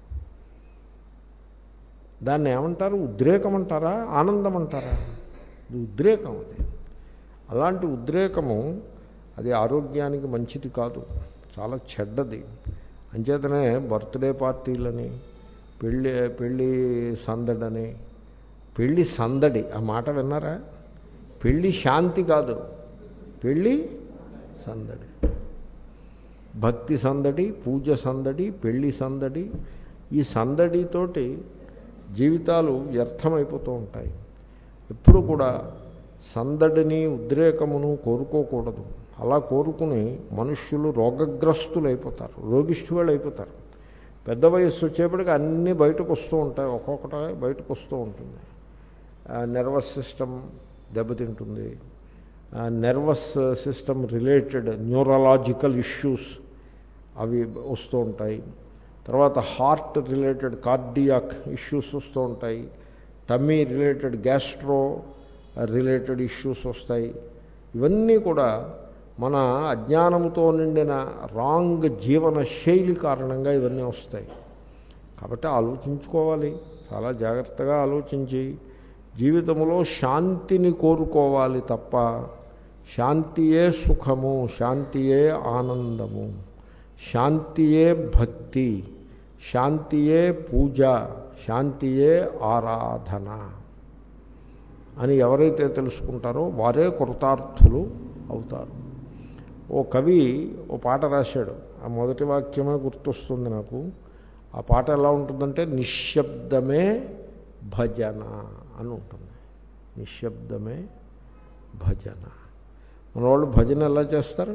దాన్ని ఏమంటారు? ఉద్రేకం అంటారా, ఆనందం అంటారా? ఇది ఉద్రేకం. అది అలాంటి ఉద్రేకము అది ఆరోగ్యానికి మంచిది కాదు, చాలా చెడ్డది. అంచేతనే బర్త్డే పార్టీలని, పెళ్ళి పెళ్ళి సందడని. పెళ్ళి సందడి, ఆ మాట విన్నారా? పెళ్ళి శాంతి కాదు, పెళ్ళి సందడి. భక్తి సందడి, పూజ సందడి, పెళ్ళి సందడి. ఈ సందడితోటి జీవితాలు వ్యర్థమైపోతూ ఉంటాయి. ఎప్పుడు కూడా సందడిని ఉద్రేకమును కోరుకోకూడదు. అలా కోరుకుని మనుష్యులు రోగగ్రస్తులు అయిపోతారు, రోగిష్ఠులు అయిపోతారు. పెద్ద వయస్సు వచ్చేప్పటికి అన్నీ బయటకు వస్తూ ఉంటాయి, ఒక్కొక్కటి బయటకు వస్తూ ఉంటుంది. నర్వస్ సిస్టమ్ దెబ్బతింటుంది, nervous system related neurological issues అవి వస్తూ ఉంటాయి. తర్వాత హార్ట్ రిలేటెడ్ కార్డియాక్ ఇష్యూస్ వస్తూ ఉంటాయి, tummy related gastro related issues వస్తాయి. ఇవన్నీ కూడా మన అజ్ఞానముతో నిండిన రాంగ్ జీవన శైలి కారణంగా ఇవన్నీ వస్తాయి. కాబట్టి ఆలోచించుకోవాలి, చాలా జాగ్రత్తగా ఆలోచించి జీవితంలో శాంతిని కోరుకోవాలి తప్ప శాంతియే సుఖము, శాంతియే ఆనందము, శాంతియే భక్తి, శాంతియే పూజ, శాంతియే ఆరాధన అని ఎవరైతే తెలుసుకుంటారో వారే కృతార్థులు అవుతారు. ఓ కవి ఓ పాట రాశాడు, ఆ మొదటి వాక్యమే గుర్తొస్తుంది నాకు. ఆ పాట ఎలా ఉంటుందంటే నిశ్శబ్దమే భజన అని ఉంటుంది. నిశ్శబ్దమే భజన. మన వాళ్ళు భజన ఎలా చేస్తారు?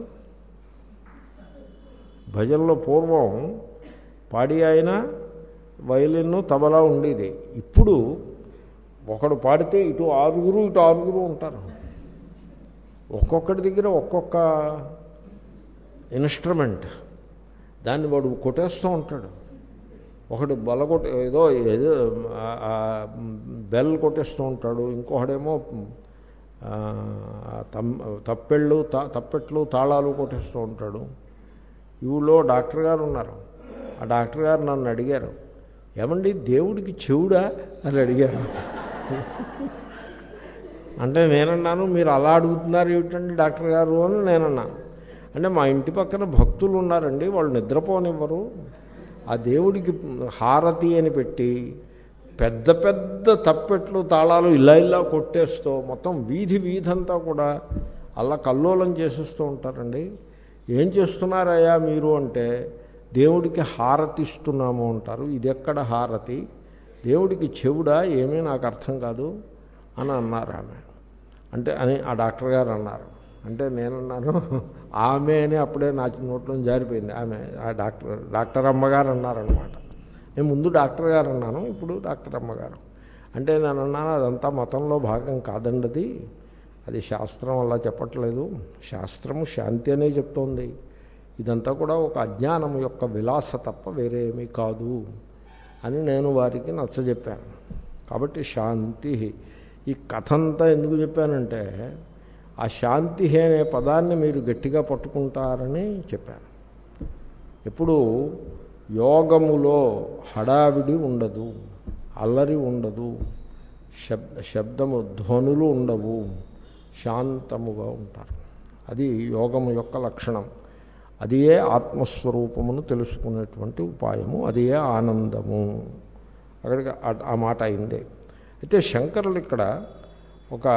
భజనలో పూర్వం పాడి ఆయన వయలిన్ తబలా ఉండేది. ఇప్పుడు ఒకడు పాడితే ఇటు ఆరుగురు ఇటు ఆరుగురు ఉంటారు. ఒక్కొక్కటి దగ్గర ఒక్కొక్క ఇన్స్ట్రుమెంట్, దాన్ని వాడు కొట్టేస్తూ ఉంటాడు. ఒకటి బల కొట్టి ఏదో ఏదో బెల్ కొట్టేస్తూ ఉంటాడు, ఇంకొకడేమో తమ్ తప్పెళ్ళు తా తప్పెట్లు తాళాలు కొట్టేస్తూ ఉంటాడు. ఈ ఊళ్ళో డాక్టర్ గారు ఉన్నారు. ఆ డాక్టర్ గారు నన్ను అడిగారు, ఏమండి దేవుడికి చెవుడా అని అడిగారు. అంటే నేనన్నాను, మీరు అలా అడుగుతున్నారు ఏమిటండి డాక్టర్ గారు అని నేనన్నాను. అంటే మా ఇంటి పక్కన భక్తులు ఉన్నారండి, వాళ్ళు నిద్రపోనివ్వరు, ఆ దేవుడికి హారతి అని పెట్టి పెద్ద పెద్ద తప్పెట్లు తాళాలు ఇలా ఇలా కొట్టేస్తూ మొత్తం వీధి వీధంతా కూడా అలా కల్లోలం చేసేస్తూ ఉంటారండి. ఏం చేస్తున్నారయ్యా మీరు అంటే, దేవుడికి హారతి ఇస్తున్నాము అంటారు. ఇది ఎక్కడ హారతి, దేవుడికి చెవుడా, ఏమీ నాకు అర్థం కాదు అని అన్నారు ఆమె. అంటే అని ఆ డాక్టర్ గారు అన్నారు. అంటే నేనన్నాను, ఆమె అని అప్పుడే నా నోట్లో జారిపోయింది. ఆమె ఆ డాక్టర్ డాక్టర్ అమ్మగారు అన్నారనమాట. నేను ముందు డాక్టర్ గారు అన్నాను, ఇప్పుడు డాక్టర్ అమ్మగారు. అంటే నేను అన్నాను, అదంతా మతంలో భాగం కాదండి, అది అది శాస్త్రం అలా చెప్పట్లేదు, శాస్త్రము శాంతి అనే చెప్తోంది, ఇదంతా కూడా ఒక అజ్ఞానం యొక్క విలాస తప్ప వేరే ఏమీ కాదు అని నేను వారికి నచ్చజెప్పాను. కాబట్టి శాంతి, ఈ కథ అంతా ఎందుకు చెప్పానంటే ఆ శాంతి అనే పదాన్ని మీరు గట్టిగా పట్టుకుంటారని చెప్పాను. ఎప్పుడు యోగములో హడావిడి ఉండదు, అల్లరి ఉండదు, శబ్ శబ్దము ధ్వనులు ఉండవు, శాంతముగా ఉంటారు. అది యోగము యొక్క లక్షణం. అదియే ఆత్మస్వరూపమును తెలుసుకునేటువంటి ఉపాయము, అదియే ఆనందము. అక్కడికి ఆ మాట అయింది. అయితే శంకరులు ఇక్కడ ఒక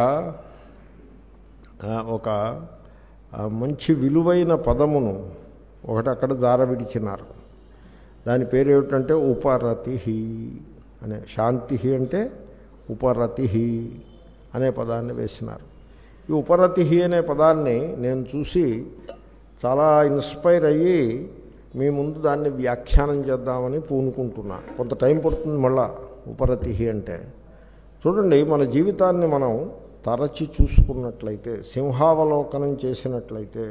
ఒక మంచి విలువైన పదమును ఒకటి అక్కడ దార విడిచినారు. దాని పేరు ఏమిటంటే ఉపరతి అనే, శాంతి అంటే ఉపరతి అనే పదాన్ని వేసినారు. ఈ ఉపరతి అనే పదాన్ని నేను చూసి చాలా ఇన్స్పైర్ అయ్యి మీ ముందు దాన్ని వ్యాఖ్యానం చేద్దామని పూనుకుంటున్నాను. కొంత టైం పడుతుంది మళ్ళా. ఉపరతి అంటే చూడండి, మన జీవితాన్ని మనం తరచి చూసుకున్నట్లయితే, సింహావలోకనం చేసినట్లయితే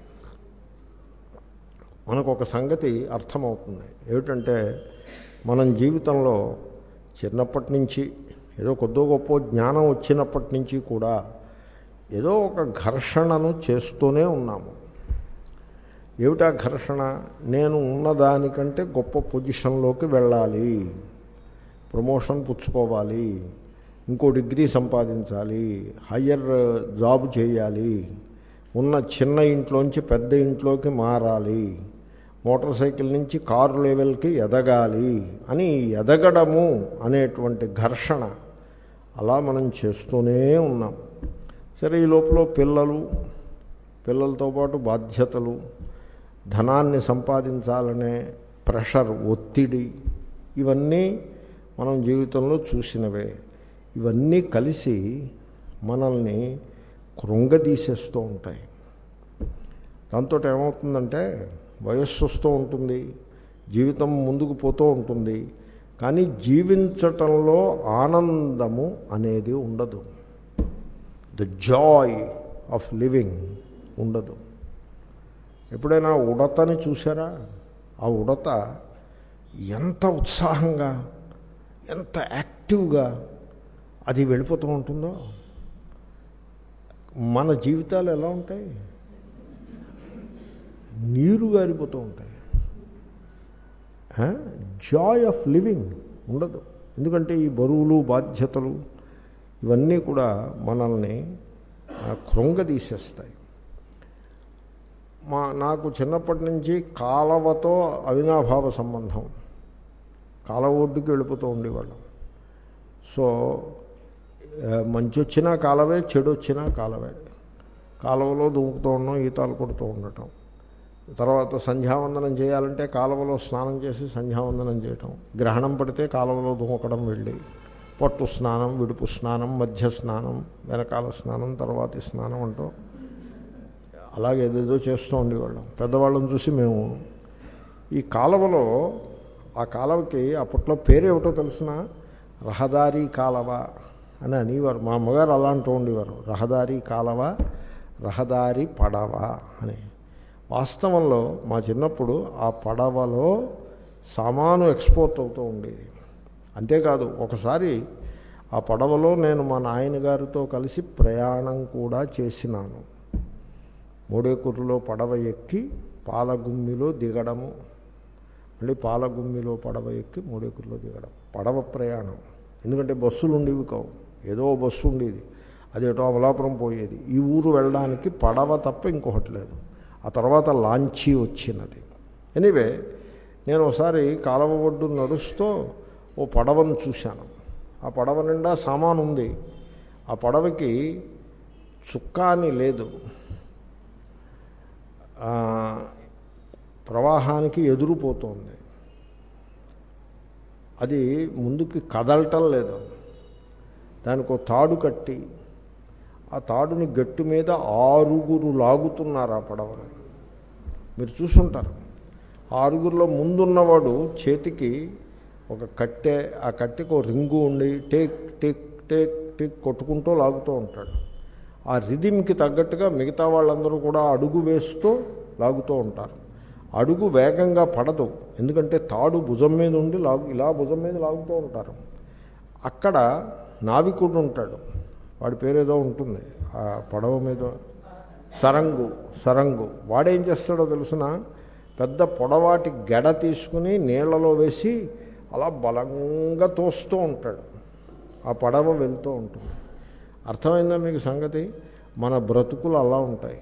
మనకు ఒక సంగతి అర్థమవుతుంది. ఏమిటంటే, మనం జీవితంలో చిన్నప్పటి నుంచి ఏదో కొద్దో గొప్ప జ్ఞానం వచ్చినప్పటి నుంచి కూడా ఏదో ఒక ఘర్షణను చేస్తూనే ఉన్నాము. ఏమిటా ఘర్షణ? నేను ఉన్నదానికంటే గొప్ప పొజిషన్లోకి వెళ్ళాలి, ప్రమోషన్ పుచ్చుకోవాలి, ఇంకో డిగ్రీ సంపాదించాలి, హయ్యర్ జాబ్ చేయాలి, ఉన్న చిన్న ఇంట్లోంచి పెద్ద ఇంట్లోకి మారాలి, మోటార్ సైకిల్ నుంచి కారు లెవెల్కి ఎదగాలి అని ఎదగడము అనేటువంటి ఘర్షణ అలా మనం చేస్తూనే ఉన్నాం. సరే, ఈ లోపల పిల్లలు, పిల్లలతో పాటు బాధ్యతలు, ధనాన్ని సంపాదించాలనే ప్రెషర్, ఒత్తిడి, ఇవన్నీ మనం జీవితంలో చూసినవే. ఇవన్నీ కలిసి మనల్ని కృంగదీసేస్తూ ఉంటాయి. దాంతో ఏమవుతుందంటే వయస్సు వస్తూ ఉంటుంది, జీవితం ముందుకు పోతూ ఉంటుంది, కానీ జీవించటంలో ఆనందము అనేది ఉండదు. ద జాయ్ ఆఫ్ లివింగ్ ఉండదు. ఎప్పుడైనా ఉడతని చూసారా? ఆ ఉడత ఎంత ఉత్సాహంగా, ఎంత యాక్టివ్గా అది వెళ్ళిపోతూ ఉంటుందో. మన జీవితాలు ఎలా ఉంటాయి? నీరు గారిపోతూ ఉంటాయి. జాయ్ ఆఫ్ లివింగ్ ఉండదు. ఎందుకంటే ఈ బరువులు, బాధ్యతలు ఇవన్నీ కూడా మనల్ని కృంగదీసేస్తాయి. మా నాకు చిన్నప్పటి నుంచి కాలవతో అవినాభావ సంబంధం. కాలవ ఒడ్డుకి వెళ్ళిపోతూ ఉండేవాళ్ళం. సో మంచి వచ్చినా కాలవే, చెడు వచ్చినా కాలవే. కాలువలో దూకుతూ ఉండడం, ఈతాలు కొడుతూ ఉండటం. తర్వాత సంధ్యావందనం చేయాలంటే కాలువలో స్నానం చేసి సంధ్యావందనం చేయటం. గ్రహణం పడితే కాలువలో దూకడం, వెళ్ళి పట్టు స్నానం, విడుపు స్నానం, మధ్య స్నానం, వెనకాల స్నానం, తర్వాతి స్నానం అంటూ అలాగే ఏదేదో చేస్తూ ఉండేవాళ్ళం. పెద్దవాళ్ళని చూసి మేము ఈ కాలువలో, ఆ కాలువకి అప్పట్లో పేరేమిటో తెలిసిన, రహదారి కాలవ అని అనేవారు. మా అమ్మగారు అలా అంటూ ఉండేవారు, రహదారి కాలవ, రహదారి పడవ అని. వాస్తవంలో మా చిన్నప్పుడు ఆ పడవలో సామాను ఎక్స్పోర్ట్ అవుతూ ఉండేది. అంతేకాదు ఒకసారి ఆ పడవలో నేను మా నాయనగారితో కలిసి ప్రయాణం కూడా చేసినాను. మూడేకూరులో పడవ ఎక్కి పాలగుమ్మిలో దిగడము, మళ్ళీ పాలగుమ్మిలో పడవ ఎక్కి మూడేకూరులో దిగడం, పడవ ప్రయాణం. ఎందుకంటే బస్సులు ఉండేవి కావు, ఏదో బస్సు ఉండేది, అదేటో అమలాపురం పోయేది. ఈ ఊరు వెళ్ళడానికి పడవ తప్ప ఇంకొకటి లేదు. ఆ తర్వాత లాంచీ వచ్చినది. ఎనీవే నేను ఒకసారి కాలువ ఒడ్డు నడుస్తూ ఓ పడవను చూశాను. ఆ పడవ నిండా సామాను ఉంది. ఆ పడవకి చుక్కాని లేదు, ప్రవాహానికి ఎదురుపోతుంది. అది ముందుకి కదలటం లేదు. దానికి ఒక తాడు కట్టి ఆ తాడుని గట్టు మీద ఆరుగురు లాగుతున్నారు ఆ పడవని. మీరు చూసుంటారు. ఆరుగురిలో ముందున్నవాడు చేతికి ఒక కట్టె, ఆ కట్టెకి ఒక రింగు ఉండి టేక్ టేక్ టేక్ టేక్ కొట్టుకుంటూ లాగుతూ ఉంటాడు. ఆ రిథిమ్కి తగ్గట్టుగా మిగతా వాళ్ళందరూ కూడా అడుగు వేస్తూ లాగుతూ ఉంటారు. అడుగు వేగంగా పడదు, ఎందుకంటే తాడు భుజం మీద ఉండి లాగు ఇలా భుజం మీద లాగుతూ ఉంటారు. అక్కడ నావికుడు ఉంటాడు, వాడి పేరేదో ఉంటుంది ఆ పడవ మీద, సరంగు సరంగు వాడేం చేస్తాడో తెలుసిన, పెద్ద పొడవాటి గెడ తీసుకుని నీళ్లలో వేసి అలా బలంగా తోస్తూ ఉంటాడు. ఆ పడవ వెళ్తూ ఉంటుంది. అర్థమైందా మీకు సంగతి? మన బ్రతుకులు అలా ఉంటాయి,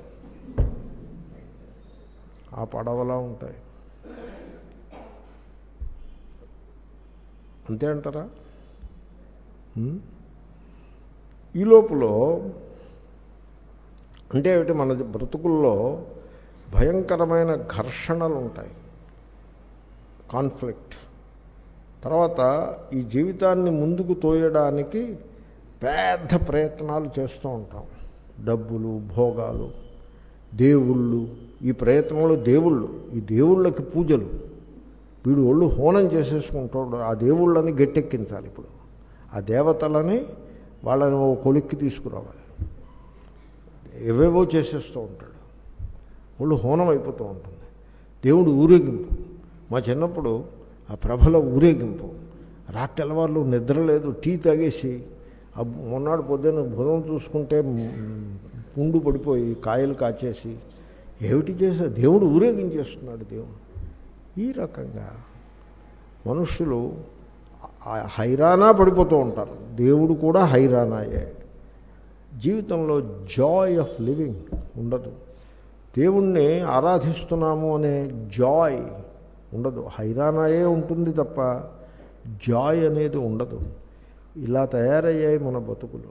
ఆ పడవలా ఉంటాయి. అంతే అంటారా? ఈ లోపల అంటే ఏమిటి, మన బ్రతుకుల్లో భయంకరమైన ఘర్షణలు ఉంటాయి, కాన్ఫ్లిక్ట్. తర్వాత ఈ జీవితాన్ని ముందుకు తోయడానికి పెద్ద ప్రయత్నాలు చేస్తూ ఉంటాం. డబ్బులు, భోగాలు, దేవుళ్ళు. ఈ ప్రయత్నంలో దేవుళ్ళు, ఈ దేవుళ్ళకి పూజలు, వీడు ఒళ్ళు హోనం చేసేసుకుంటాడు. ఆ దేవుళ్ళని గట్టెక్కించాలి. ఇప్పుడు ఆ దేవతలని వాళ్ళని ఓ కొలిక్కి తీసుకురావాలి. ఏవేవో చేసేస్తూ ఉంటాడు, ఒళ్ళు హోనం అయిపోతూ ఉంటుంది. దేవుడు ఊరేగింపు. మా చిన్నప్పుడు ఆ ప్రభల ఊరేగింపు, రాత్రి తెల్లవారులు నిద్ర లేదు, టీ తాగేసి ఆ మొన్నాడు పొద్దున్న భుజం చూసుకుంటే పుండు పడిపోయి కాయలు కాచేసి ఏమిటి చేసా, దేవుడు ఊరేగించేస్తున్నాడు దేవుడు. ఈ రకంగా మనుష్యులు హైరానా పడిపోతూ ఉంటారు. దేవుడు కూడా హైరానాయే. జీవితంలో జాయ్ ఆఫ్ లివింగ్ ఉండదు. దేవుణ్ణి ఆరాధిస్తున్నాము అనే జాయ్ ఉండదు. హైరానాయే ఉంటుంది తప్ప జాయ్ అనేది ఉండదు. ఇలా తయారయ్యాయి మన బతుకులు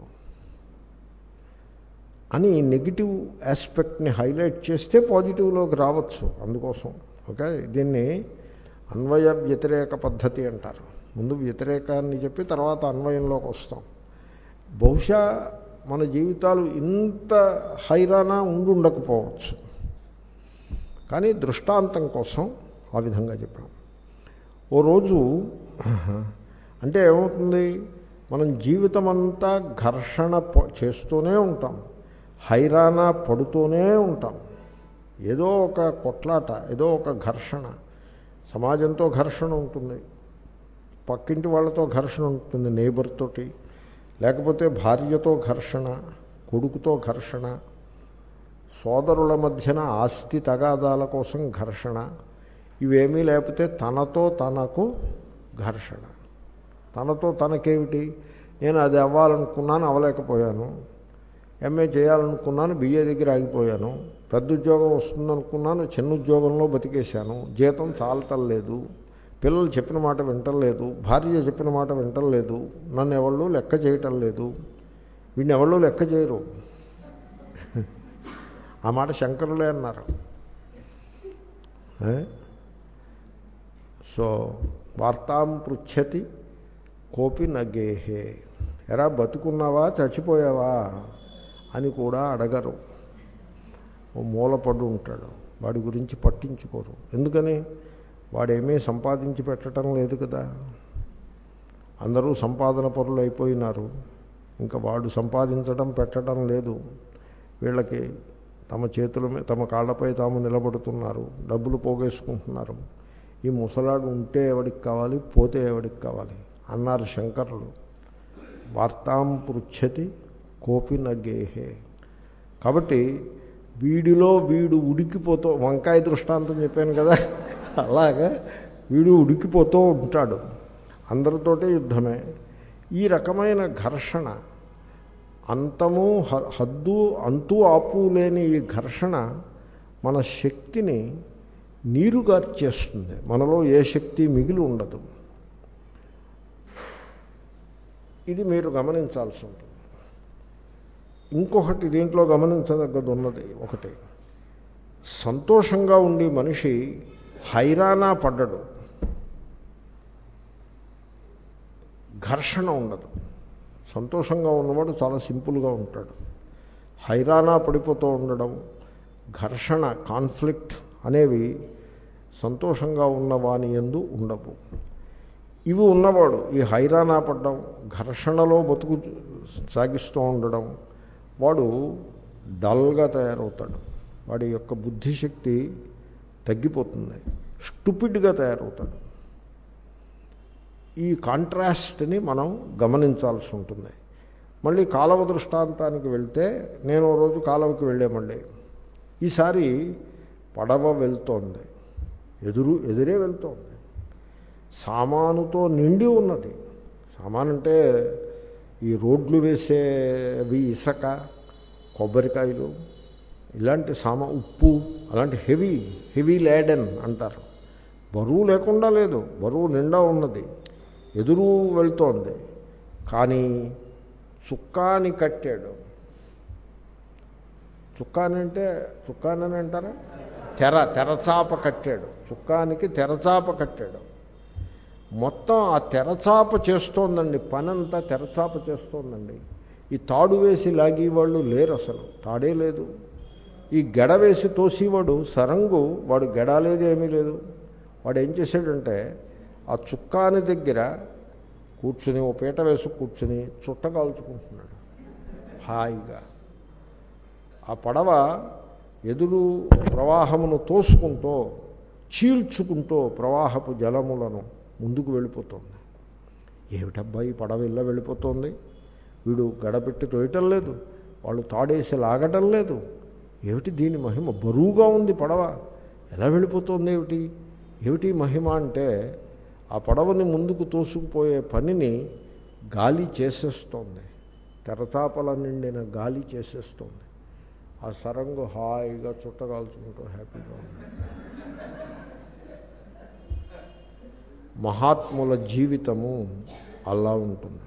అని నెగిటివ్ ఆస్పెక్ట్ని హైలైట్ చేస్తే పాజిటివ్లోకి రావచ్చు. అందుకోసం ఓకే, దీన్ని అన్వయ వ్యతిరేక పద్ధతి అంటారు. ముందు వ్యతిరేకాన్ని చెప్పి తర్వాత అన్వయంలోకి వస్తాం. బహుశా మన జీవితాలు ఇంత హైరానా ఉండి ఉండకపోవచ్చు, కానీ దృష్టాంతం కోసం ఆ విధంగా చెప్పాం. ఓ రోజు అంటే ఏమవుతుంది, మనం జీవితం అంతా ఘర్షణ చేస్తూనే ఉంటాం, హైరానా పడుతూనే ఉంటాం. ఏదో ఒక కొట్లాట, ఏదో ఒక ఘర్షణ. సమాజంతో ఘర్షణ ఉంటుంది, పక్కింటి వాళ్ళతో ఘర్షణ ఉంటుంది, నేబర్ తోటి, లేకపోతే భార్యతో ఘర్షణ, కొడుకుతో ఘర్షణ, సోదరుల మధ్యన ఆస్తి తగాదాల కోసం ఘర్షణ. ఇవేమీ లేకపోతే తనతో తనకు ఘర్షణ. తనతో తనకేమిటి, నేను అది అవ్వాలనుకున్నాను, అవ్వలేకపోయాను. ఎంఏ చేయాలనుకున్నాను, బిఏ దగ్గర ఆగిపోయాను. పెద్ద ఉద్యోగం వస్తుందనుకున్నాను, చిన్న ఉద్యోగంలో బతికేశాను. జీతం చాలటం లేదు, పిల్లలు చెప్పిన మాట వింటలేదు, భార్య చెప్పిన మాట వింటలేదు, నన్ను ఎవళ్ళు లెక్క చేయటం లేదు. వీడిని ఎవళ్ళు లెక్క చేయరు. ఆ మాట శంకరులే అన్నారు. సో వార్తాం పృచ్ఛతి కోపి నగేహే, ఎరా బతుకున్నావా చచ్చిపోయావా అని కూడా అడగరు. ఓ మూలపడు ఉంటాడు, వాడి గురించి పట్టించుకోరు. ఎందుకని? వాడేమీ సంపాదించి పెట్టడం లేదు కదా. అందరూ సంపాదన పరులు అయిపోయినారు, ఇంకా వాడు సంపాదించడం పెట్టడం లేదు. వీళ్ళకి తమ చేతుల మీద తమ కాళ్ళపై తాము నిలబడుతున్నారు, డబ్బులు పోగేసుకుంటున్నారు. ఈ ముసలాడు ఉంటే ఎవడికి కావాలి, పోతే ఎవడికి కావాలి అన్నారు శంకరులు. వార్తాం పృచ్ఛతి కోపి నగేహే. కాబట్టి వీడిలో వీడు ఉడికిపోతూ, వంకాయ దృష్టాంతం చెప్పాను కదా, అలాగా వీడు ఉడికిపోతూ ఉంటాడు, అందరితోటే యుద్ధమే. ఈ రకమైన ఘర్షణ, అంతము హద్దు అంతు ఆపు లేని ఈ ఘర్షణ మన శక్తిని నీరుగార్చేస్తుంది. మనలో ఏ శక్తి మిగిలి ఉండదు. ఇది మీరు గమనించాల్సి ఉంటుంది. ఇంకొకటి దీంట్లో గమనించదగ్గది ఉన్నది ఒకటి, సంతోషంగా ఉండి మనిషి హైరానా పడ్డడు, ఘర్షణ ఉండదు. సంతోషంగా ఉన్నవాడు చాలా సింపుల్గా ఉంటాడు. హైరానా పడిపోతూ ఉండడం, ఘర్షణ, కాన్ఫ్లిక్ట్ అనేవి సంతోషంగా ఉన్నవాని యందు ఉండవు. ఇవి ఉన్నవాడు ఈ హైరానా పడ్డం, ఘర్షణలో బతుకు సాగిస్తూ ఉండడం, వాడు డల్గా తయారవుతాడు. వాడి యొక్క బుద్ధిశక్తి తగ్గిపోతుంది, స్టూపిడ్గా తయారవుతాడు. ఈ కాంట్రాస్ట్ని మనం గమనించాల్సి ఉంటుంది. మళ్ళీ కాలువ దృష్టాంతానికి వెళ్తే, నేను రోజు కాలువకి వెళ్ళామండి. ఈసారి పడవ వెళ్తోంది, ఎదురు ఎదురే వెళ్తోంది, సామానుతో నిండి ఉన్నది. సామాను అంటే ఈ రోడ్లు వేసేవి, ఇసక, కొబ్బరికాయలు, ఇలాంటి సామా, ఉప్పు, అలాంటి హెవీ హెవీ లేడెన్ అంటారు. బరువు లేకుండా లేదు, బరువు నిండా ఉన్నది, ఎదురు వెళ్తోంది. కానీ చుక్కాని కట్టాడు. చుక్కాని అంటే చుక్కానని అంటారా, తెర తెరచాప కట్టాడు. చుక్కానికి తెరచాప కట్టాడు. మొత్తం ఆ తెరచాప చేస్తోందండి, పనంతా తెరచాప చేస్తోందండి. ఈ తాడు వేసి లాగేవాళ్ళు లేరు, అసలు తాడే లేదు. ఈ గెడ వేసి తోసేవాడు సరంగు, వాడు గెడ లేదు, ఏమీ లేదు. వాడు ఏం చేశాడంటే ఆ చుక్కాని దగ్గర కూర్చుని, ఓ పీట వేసి కూర్చుని చుట్ట కాల్చుకుంటున్నాడు హాయిగా. ఆ పడవ ఎదురు ప్రవాహమును తోసుకుంటూ, చీల్చుకుంటూ ప్రవాహపు జలములను ముందుకు వెళ్ళిపోతుంది. ఏమిటబ్బా ఈ పడవ ఇలా వెళ్ళిపోతుంది, వీడు గడపెట్టి తోయటం లేదు, వాళ్ళు తాడేసి లాగటం లేదు, ఏమిటి దీని మహిమ, బరువుగా ఉంది పడవ, ఎలా వెళ్ళిపోతుంది, ఏమిటి ఏమిటి మహిమ అంటే, ఆ పడవని ముందుకు తోసుకుపోయే పనిని గాలి చేసేస్తోంది, తెరచాపల నిండిన గాలి చేసేస్తోంది. ఆ సరంగు హాయిగా చుట్టగాల్చుకుంటూ హ్యాపీగా ఉంది. మహాత్ముల జీవితము అలా ఉంటుంది.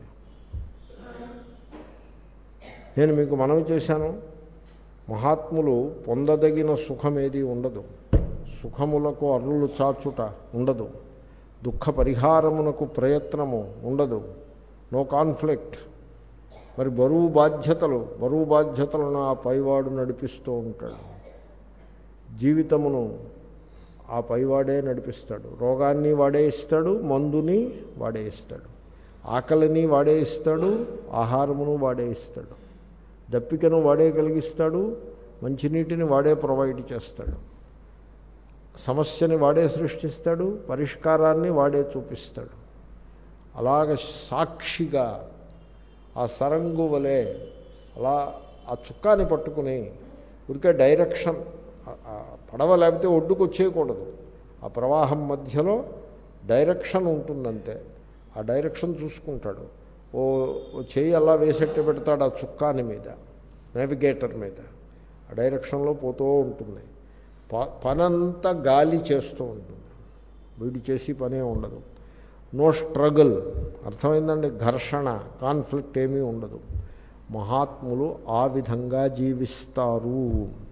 నేను మీకు మనవి చేశాను, మహాత్ములు పొందదగిన సుఖమేది ఉండదు, సుఖములకు అరులు చాచుట ఉండదు, దుఃఖ పరిహారమునకు ప్రయత్నము ఉండదు, నో కాన్ఫ్లిక్ట్. మరి బరువు బాధ్యతలు బరువు బాధ్యతలను ఆ పైవాడు నడిపిస్తూ ఉంటాడు. జీవితమును ఆ పైవాడే నడిపిస్తాడు. రోగాన్ని వాడే ఇస్తాడు, మందుని వాడే ఇస్తాడు, ఆకలిని వాడే ఇస్తాడు, ఆహారమును వాడే ఇస్తాడు, దప్పికను వాడే కలిగిస్తాడు, మంచినీటిని వాడే ప్రొవైడ్ చేస్తాడు, సమస్యని వాడే సృష్టిస్తాడు, పరిష్కారాన్ని వాడే చూపిస్తాడు. అలాగ సాక్షిగా ఆ సరంగు వలె అలా ఆ చుక్కాని పట్టుకుని ఉరికే డైరెక్షన్, పడవ లేకపోతే ఒడ్డుకు వచ్చేయకూడదు, ఆ ప్రవాహం మధ్యలో డైరెక్షన్ ఉంటుందంటే ఆ డైరెక్షన్ చూసుకుంటాడు. ఓ చెయ్యి అలా వేసెట్టు పెడతాడు ఆ చుక్కాని మీద, నావిగేటర్ మీద, ఆ డైరెక్షన్లో పోతూ ఉంటుంది. ప పనంతా గాలి చేస్తూ ఉంటుంది, వీడి చేసి పనే ఉండదు. నో స్ట్రగుల్, అర్థమైందండి, ఘర్షణ, కాన్ఫ్లిక్ట్ ఏమీ ఉండదు. మహాత్ములు ఆ విధంగా జీవిస్తారు.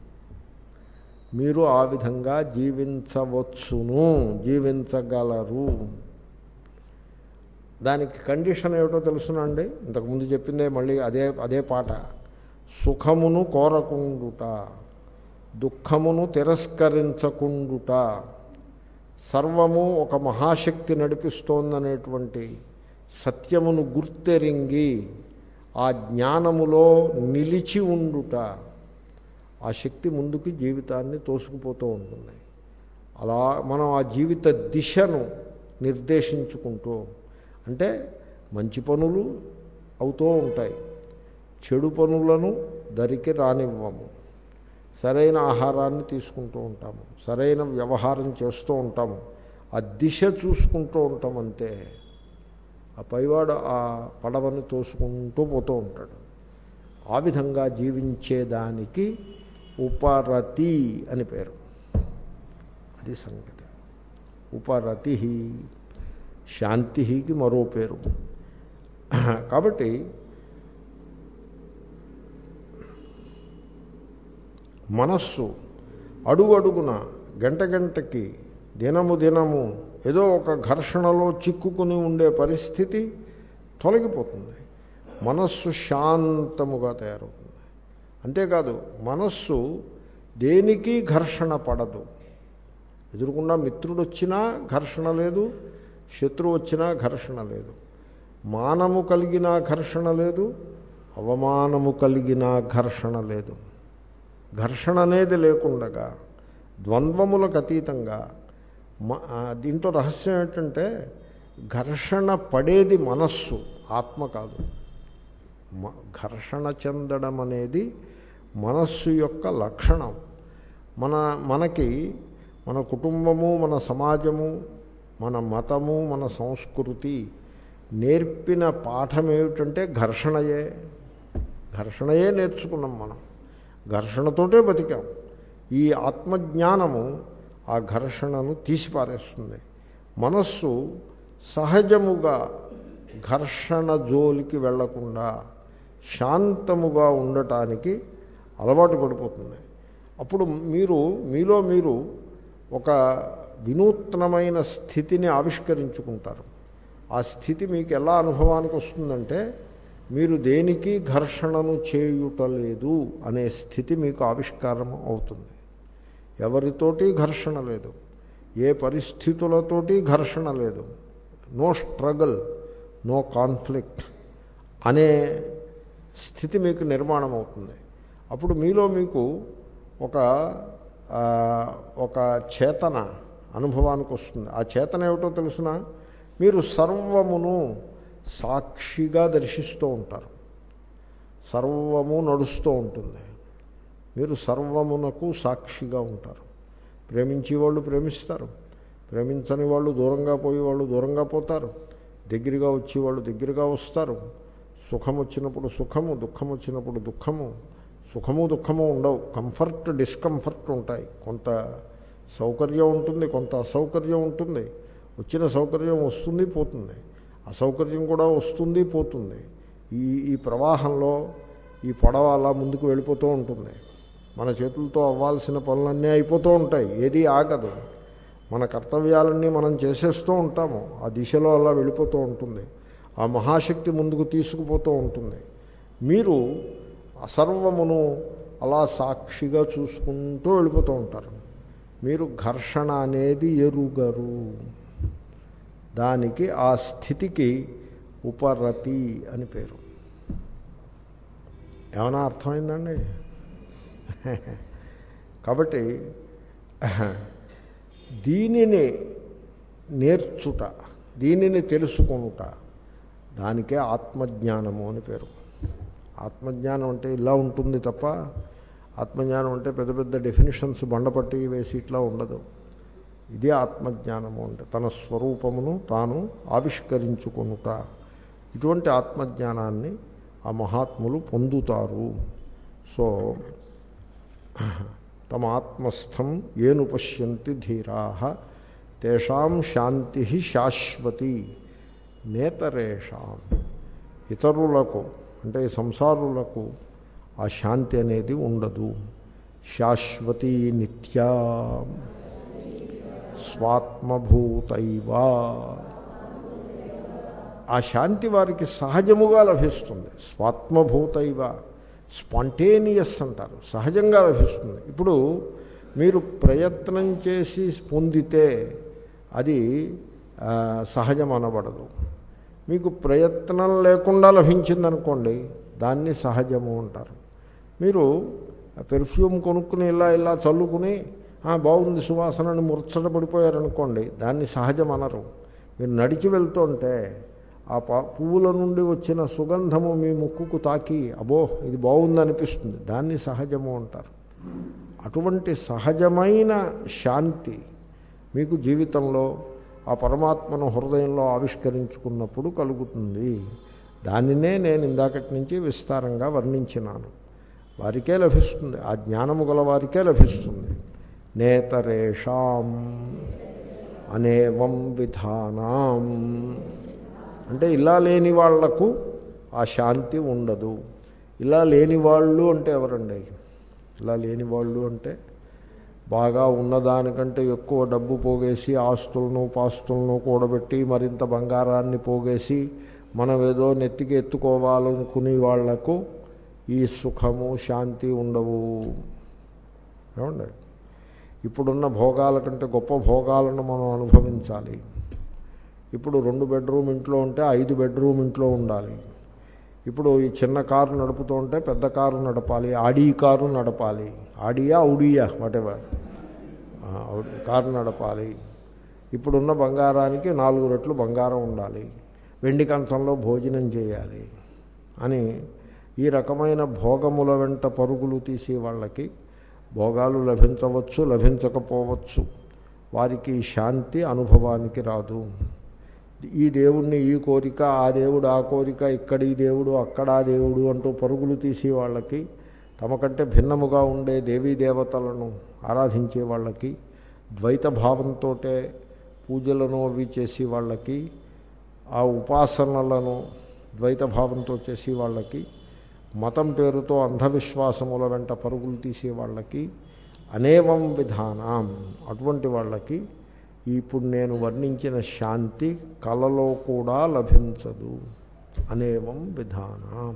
మీరు ఆ విధంగా జీవించవచ్చును, జీవించగలరు. దానికి కండిషన్ ఏమిటో తెలుసునండి, ఇంతకుముందు చెప్పిందే మళ్ళీ అదే అదే పాట. సుఖమును కోరకుండుట, దుఃఖమును తిరస్కరించకుండుట, సర్వము ఒక మహాశక్తి నడిపిస్తోందనేటువంటి సత్యమును గుర్తెరింగి ఆ జ్ఞానములో నిలిచి ఉండుట, ఆ శక్తి ముందుకి జీవితాన్ని తోసుకుపోతూ ఉంటుంది. అలా మనం ఆ జీవిత దిశను నిర్దేశించుకుంటూ, అంటే మంచి పనులు అవుతూ ఉంటాయి, చెడు పనులను దరికి రానివ్వము, సరైన ఆహారాన్ని తీసుకుంటూ ఉంటాము, సరైన వ్యవహారం చేస్తూ ఉంటాము, ఆ దిశ చూసుకుంటూ ఉంటాం అంతే. ఆ పైవాడు ఆ పడవని తోసుకుంటూ పోతూ ఉంటాడు. ఆ విధంగా జీవించేదానికి ఉపరతి అని పేరు. అది సంగతి. ఉపరతి శాంతికి మరో పేరు. కాబట్టి మనస్సు అడుగు అడుగున గంట గంటకి దినము దినము ఏదో ఒక ఘర్షణలో చిక్కుకుని ఉండే పరిస్థితి తొలగిపోతుంది. మనస్సు శాంతముగా తయారవుతుంది. అంతేకాదు మనస్సు దేనికి ఘర్షణ పడదు. ఎదురుకుండా మిత్రుడు వచ్చినా ఘర్షణ లేదు, శత్రువు వచ్చినా ఘర్షణ లేదు, మానము కలిగిన ఘర్షణ లేదు, అవమానము కలిగిన ఘర్షణ లేదు. ఘర్షణ అనేది లేకుండగా ద్వంద్వములకు అతీతంగా దీంట్లో రహస్యం ఏంటంటే ఘర్షణ పడేది మనస్సు, ఆత్మ కాదు. ఘర్షణ చెందడం అనేది మనస్సు యొక్క లక్షణం. మన మనకి మన కుటుంబము, మన సమాజము, మన మతము, మన సంస్కృతి నేర్పిన పాఠం ఏమిటంటే ఘర్షణయే. ఘర్షణయే నేర్చుకున్నాం మనం, ఘర్షణతోటే బతికాం. ఈ ఆత్మజ్ఞానము ఆ ఘర్షణను తీసిపారేస్తుంది. మనస్సు సహజముగా ఘర్షణ జోలికి వెళ్లకుండా శాంతముగా ఉండటానికి అలవాటు పడిపోతుంది. అప్పుడు మీరు మీలో మీరు ఒక వినూత్నమైన స్థితిని ఆవిష్కరించుకుంటారు. ఆ స్థితి మీకు ఎలా అనుభవానికి వస్తుందంటే మీరు దేనికి ఘర్షణను చేయుటలేదు అనే స్థితి మీకు ఆవిష్కారం అవుతుంది. ఎవరితోటి ఘర్షణ లేదు, ఏ పరిస్థితులతోటి ఘర్షణ లేదు, నో స్ట్రగల్, నో కాన్ఫ్లిక్ట్ అనే స్థితి మీకు నిర్మాణం అవుతుంది. అప్పుడు మీలో మీకు ఒక ఒక చేతన అనుభవానికి వస్తుంది. ఆ చేతన ఏమిటో తెలుసిన, మీరు సర్వమును సాక్షిగా దర్శిస్తూ ఉంటారు. సర్వము నడుస్తూ ఉంటుంది, మీరు సర్వమునకు సాక్షిగా ఉంటారు. ప్రేమించేవాళ్ళు ప్రేమిస్తారు, ప్రేమించని వాళ్ళు దూరంగా పోయేవాళ్ళు దూరంగా పోతారు, దగ్గరగా వచ్చేవాళ్ళు దగ్గరగా వస్తారు. సుఖం వచ్చినప్పుడు సుఖము, దుఃఖం వచ్చినప్పుడు దుఃఖము. సుఖము దుఃఖము ఉండవు, కంఫర్ట్ డిస్కంఫర్ట్ ఉంటాయి. కొంత సౌకర్యం ఉంటుంది, కొంత అసౌకర్యం ఉంటుంది. వచ్చిన సౌకర్యం వస్తుంది పోతుంది, అసౌకర్యం కూడా వస్తుంది పోతుంది. ఈ ఈ ప్రవాహంలో ఈ పడవ అలా ముందుకు వెళ్ళిపోతూ ఉంటుంది. మన చేతులతో అవ్వాల్సిన పనులన్నీ అయిపోతూ ఉంటాయి, ఏది ఆగదు. మన కర్తవ్యాలన్నీ మనం చేసేస్తూ ఉంటాము, ఆ దిశలో అలా వెళ్ళిపోతూ ఉంటుంది. ఆ మహాశక్తి ముందుకు తీసుకుపోతూ ఉంటుంది. మీరు అసర్వమును అలా సాక్షిగా చూసుకుంటూ వెళ్ళిపోతూ ఉంటారు. మీరు ఘర్షణ అనేది ఎరుగరు. దానికి ఆ స్థితికి ఉపరతి అని పేరు. ఏమైనా అర్థమైందండి? కాబట్టి దీనిని నేర్చుట, దీనిని తెలుసుకొనుట, దానికే ఆత్మజ్ఞానము అని పేరు. ఆత్మజ్ఞానం అంటే ఇలా ఉంటుంది తప్ప, ఆత్మజ్ఞానం అంటే పెద్ద పెద్ద డెఫినిషన్స్ బండపట్టి వేసి ఇట్లా ఉండదు. ఇదే ఆత్మజ్ఞానము అంటే తన స్వరూపమును తాను ఆవిష్కరించుకొనుట. ఇటువంటి ఆత్మజ్ఞానాన్ని ఆ మహాత్ములు పొందుతారు. సో తమ ఆత్మస్థం ఏను పశ్యంతి ధీరాః తేషాం శాంతి శాశ్వతి నేతరేషాం. ఇతరులకు అంటే సంసారులకు ఆ శాంతి అనేది ఉండదు. శాశ్వతీ నిత్యా స్వాత్మభూతైవా. ఆ శాంతి వారికి సహజముగా లభిస్తుంది. స్వాత్మభూతైవ, స్పాంటేనియస్ అంటారు, సహజంగా లభిస్తుంది. ఇప్పుడు మీరు ప్రయత్నం చేసి పొందితే అది సహజం అనబడదు. మీకు ప్రయత్నం లేకుండా లభించిందనుకోండి, దాన్ని సహజము అంటారు. మీరు పెర్ఫ్యూమ్ కొనుక్కుని ఇలా ఇలా చల్లుకుని బాగుంది సువాసనని ముచ్చట పడిపోయారనుకోండి, దాన్ని సహజం అనరు. మీరు నడిచి వెళ్తుంటే ఆ పువ్వుల నుండి వచ్చిన సుగంధము మీ ముక్కుకు తాకి అబో ఇది బాగుంది అనిపిస్తుంది, దాన్ని సహజము అంటారు. అటువంటి సహజమైన శాంతి మీకు జీవితంలో ఆ పరమాత్మను హృదయంలో ఆవిష్కరించుకున్నప్పుడు కలుగుతుంది. దానినే నేను ఇందాకటి నుంచి విస్తారంగా వర్ణించినాను. వారికే లభిస్తుంది, ఆ జ్ఞానము గల వారికే లభిస్తుంది. నేతరేషాం అనేవం విధానాం అంటే ఇలా లేని వాళ్లకు ఆ శాంతి ఉండదు. ఇలా లేని వాళ్ళు అంటే ఎవరండి? ఇలా లేని వాళ్ళు అంటే బాగా ఉన్నదానికంటే ఎక్కువ డబ్బు పోగేసి ఆస్తులను పాస్తులను కూడబెట్టి మరింత బంగారాన్ని పోగేసి మనం ఏదో నెత్తికి ఎత్తుకోవాలనుకునే వాళ్లకు ఈ సుఖము శాంతి ఉండవు. ఏమండి? ఇప్పుడున్న భోగాల కంటే గొప్ప భోగాలను మనం అనుభవించాలి. ఇప్పుడు రెండు బెడ్రూమ్ ఇంట్లో ఉంటే ఐదు బెడ్రూమ్ ఇంట్లో ఉండాలి. ఇప్పుడు ఈ చిన్న కారు నడుపుతూ ఉంటే పెద్ద కారు నడపాలి, ఆడీ కారు నడపాలి, ఆడియా ఔడియా వాటెవర్ కారు నడపాలి. ఇప్పుడున్న బంగారానికి నాలుగు రెట్లు బంగారం ఉండాలి, వెండి కంచంలో భోజనం చేయాలి అని ఈ రకమైన భోగముల వెంట పరుగులు తీసే వాళ్ళకి భోగాలు లభించవచ్చు, లభించకపోవచ్చు. వారికి శాంతి అనుభవానికి రాదు. ఈ దేవుణ్ణి ఈ కోరిక, ఆ దేవుడు ఆ కోరిక, ఇక్కడ ఈ దేవుడు అక్కడ ఆ దేవుడు అంటూ పరుగులు తీసే వాళ్ళకి, తమ కంటే భిన్నముగా ఉండే దేవీ దేవతలను ఆరాధించే వాళ్ళకి, ద్వైత భావంతో పూజలను అవి చేసే వాళ్ళకి, ఆ ఉపాసనలను ద్వైత భావంతో చేసే వాళ్ళకి, మతం పేరుతో అంధవిశ్వాసముల వెంట పరుగులు తీసే వాళ్ళకి, అనేవం విధానం అటువంటి వాళ్ళకి ఇప్పుడు నేను వర్ణించిన శాంతి కలలో కూడా లభించదు. అనేవం విధానం.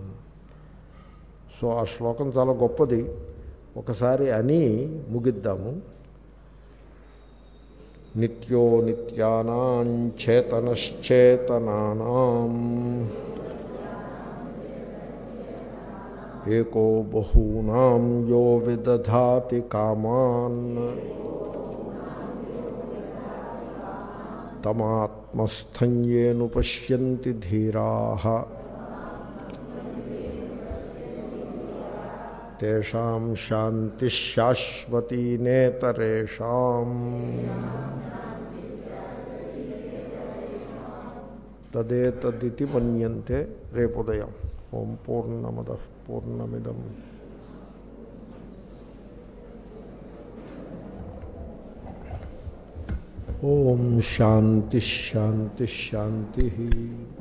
సో ఆ శ్లోకం చాలా గొప్పది. ఒకసారి అని ముగిద్దాము. నిత్యో నిత్యానాం చేతనశ్చేతనానాం ఏకో బహూనాం యో విదధాతి కామాన్ తమాత్మస్థంయేను పశ్యంతి ధీరాః తేషాం శాంతి శాశ్వతీ నేతరేషాం. తదేతదితి మన్యంతే. రేపుదయం. ఓం పూర్ణమదః పూర్ణమిదం ఓం శాంతి శాంతి శాంతి.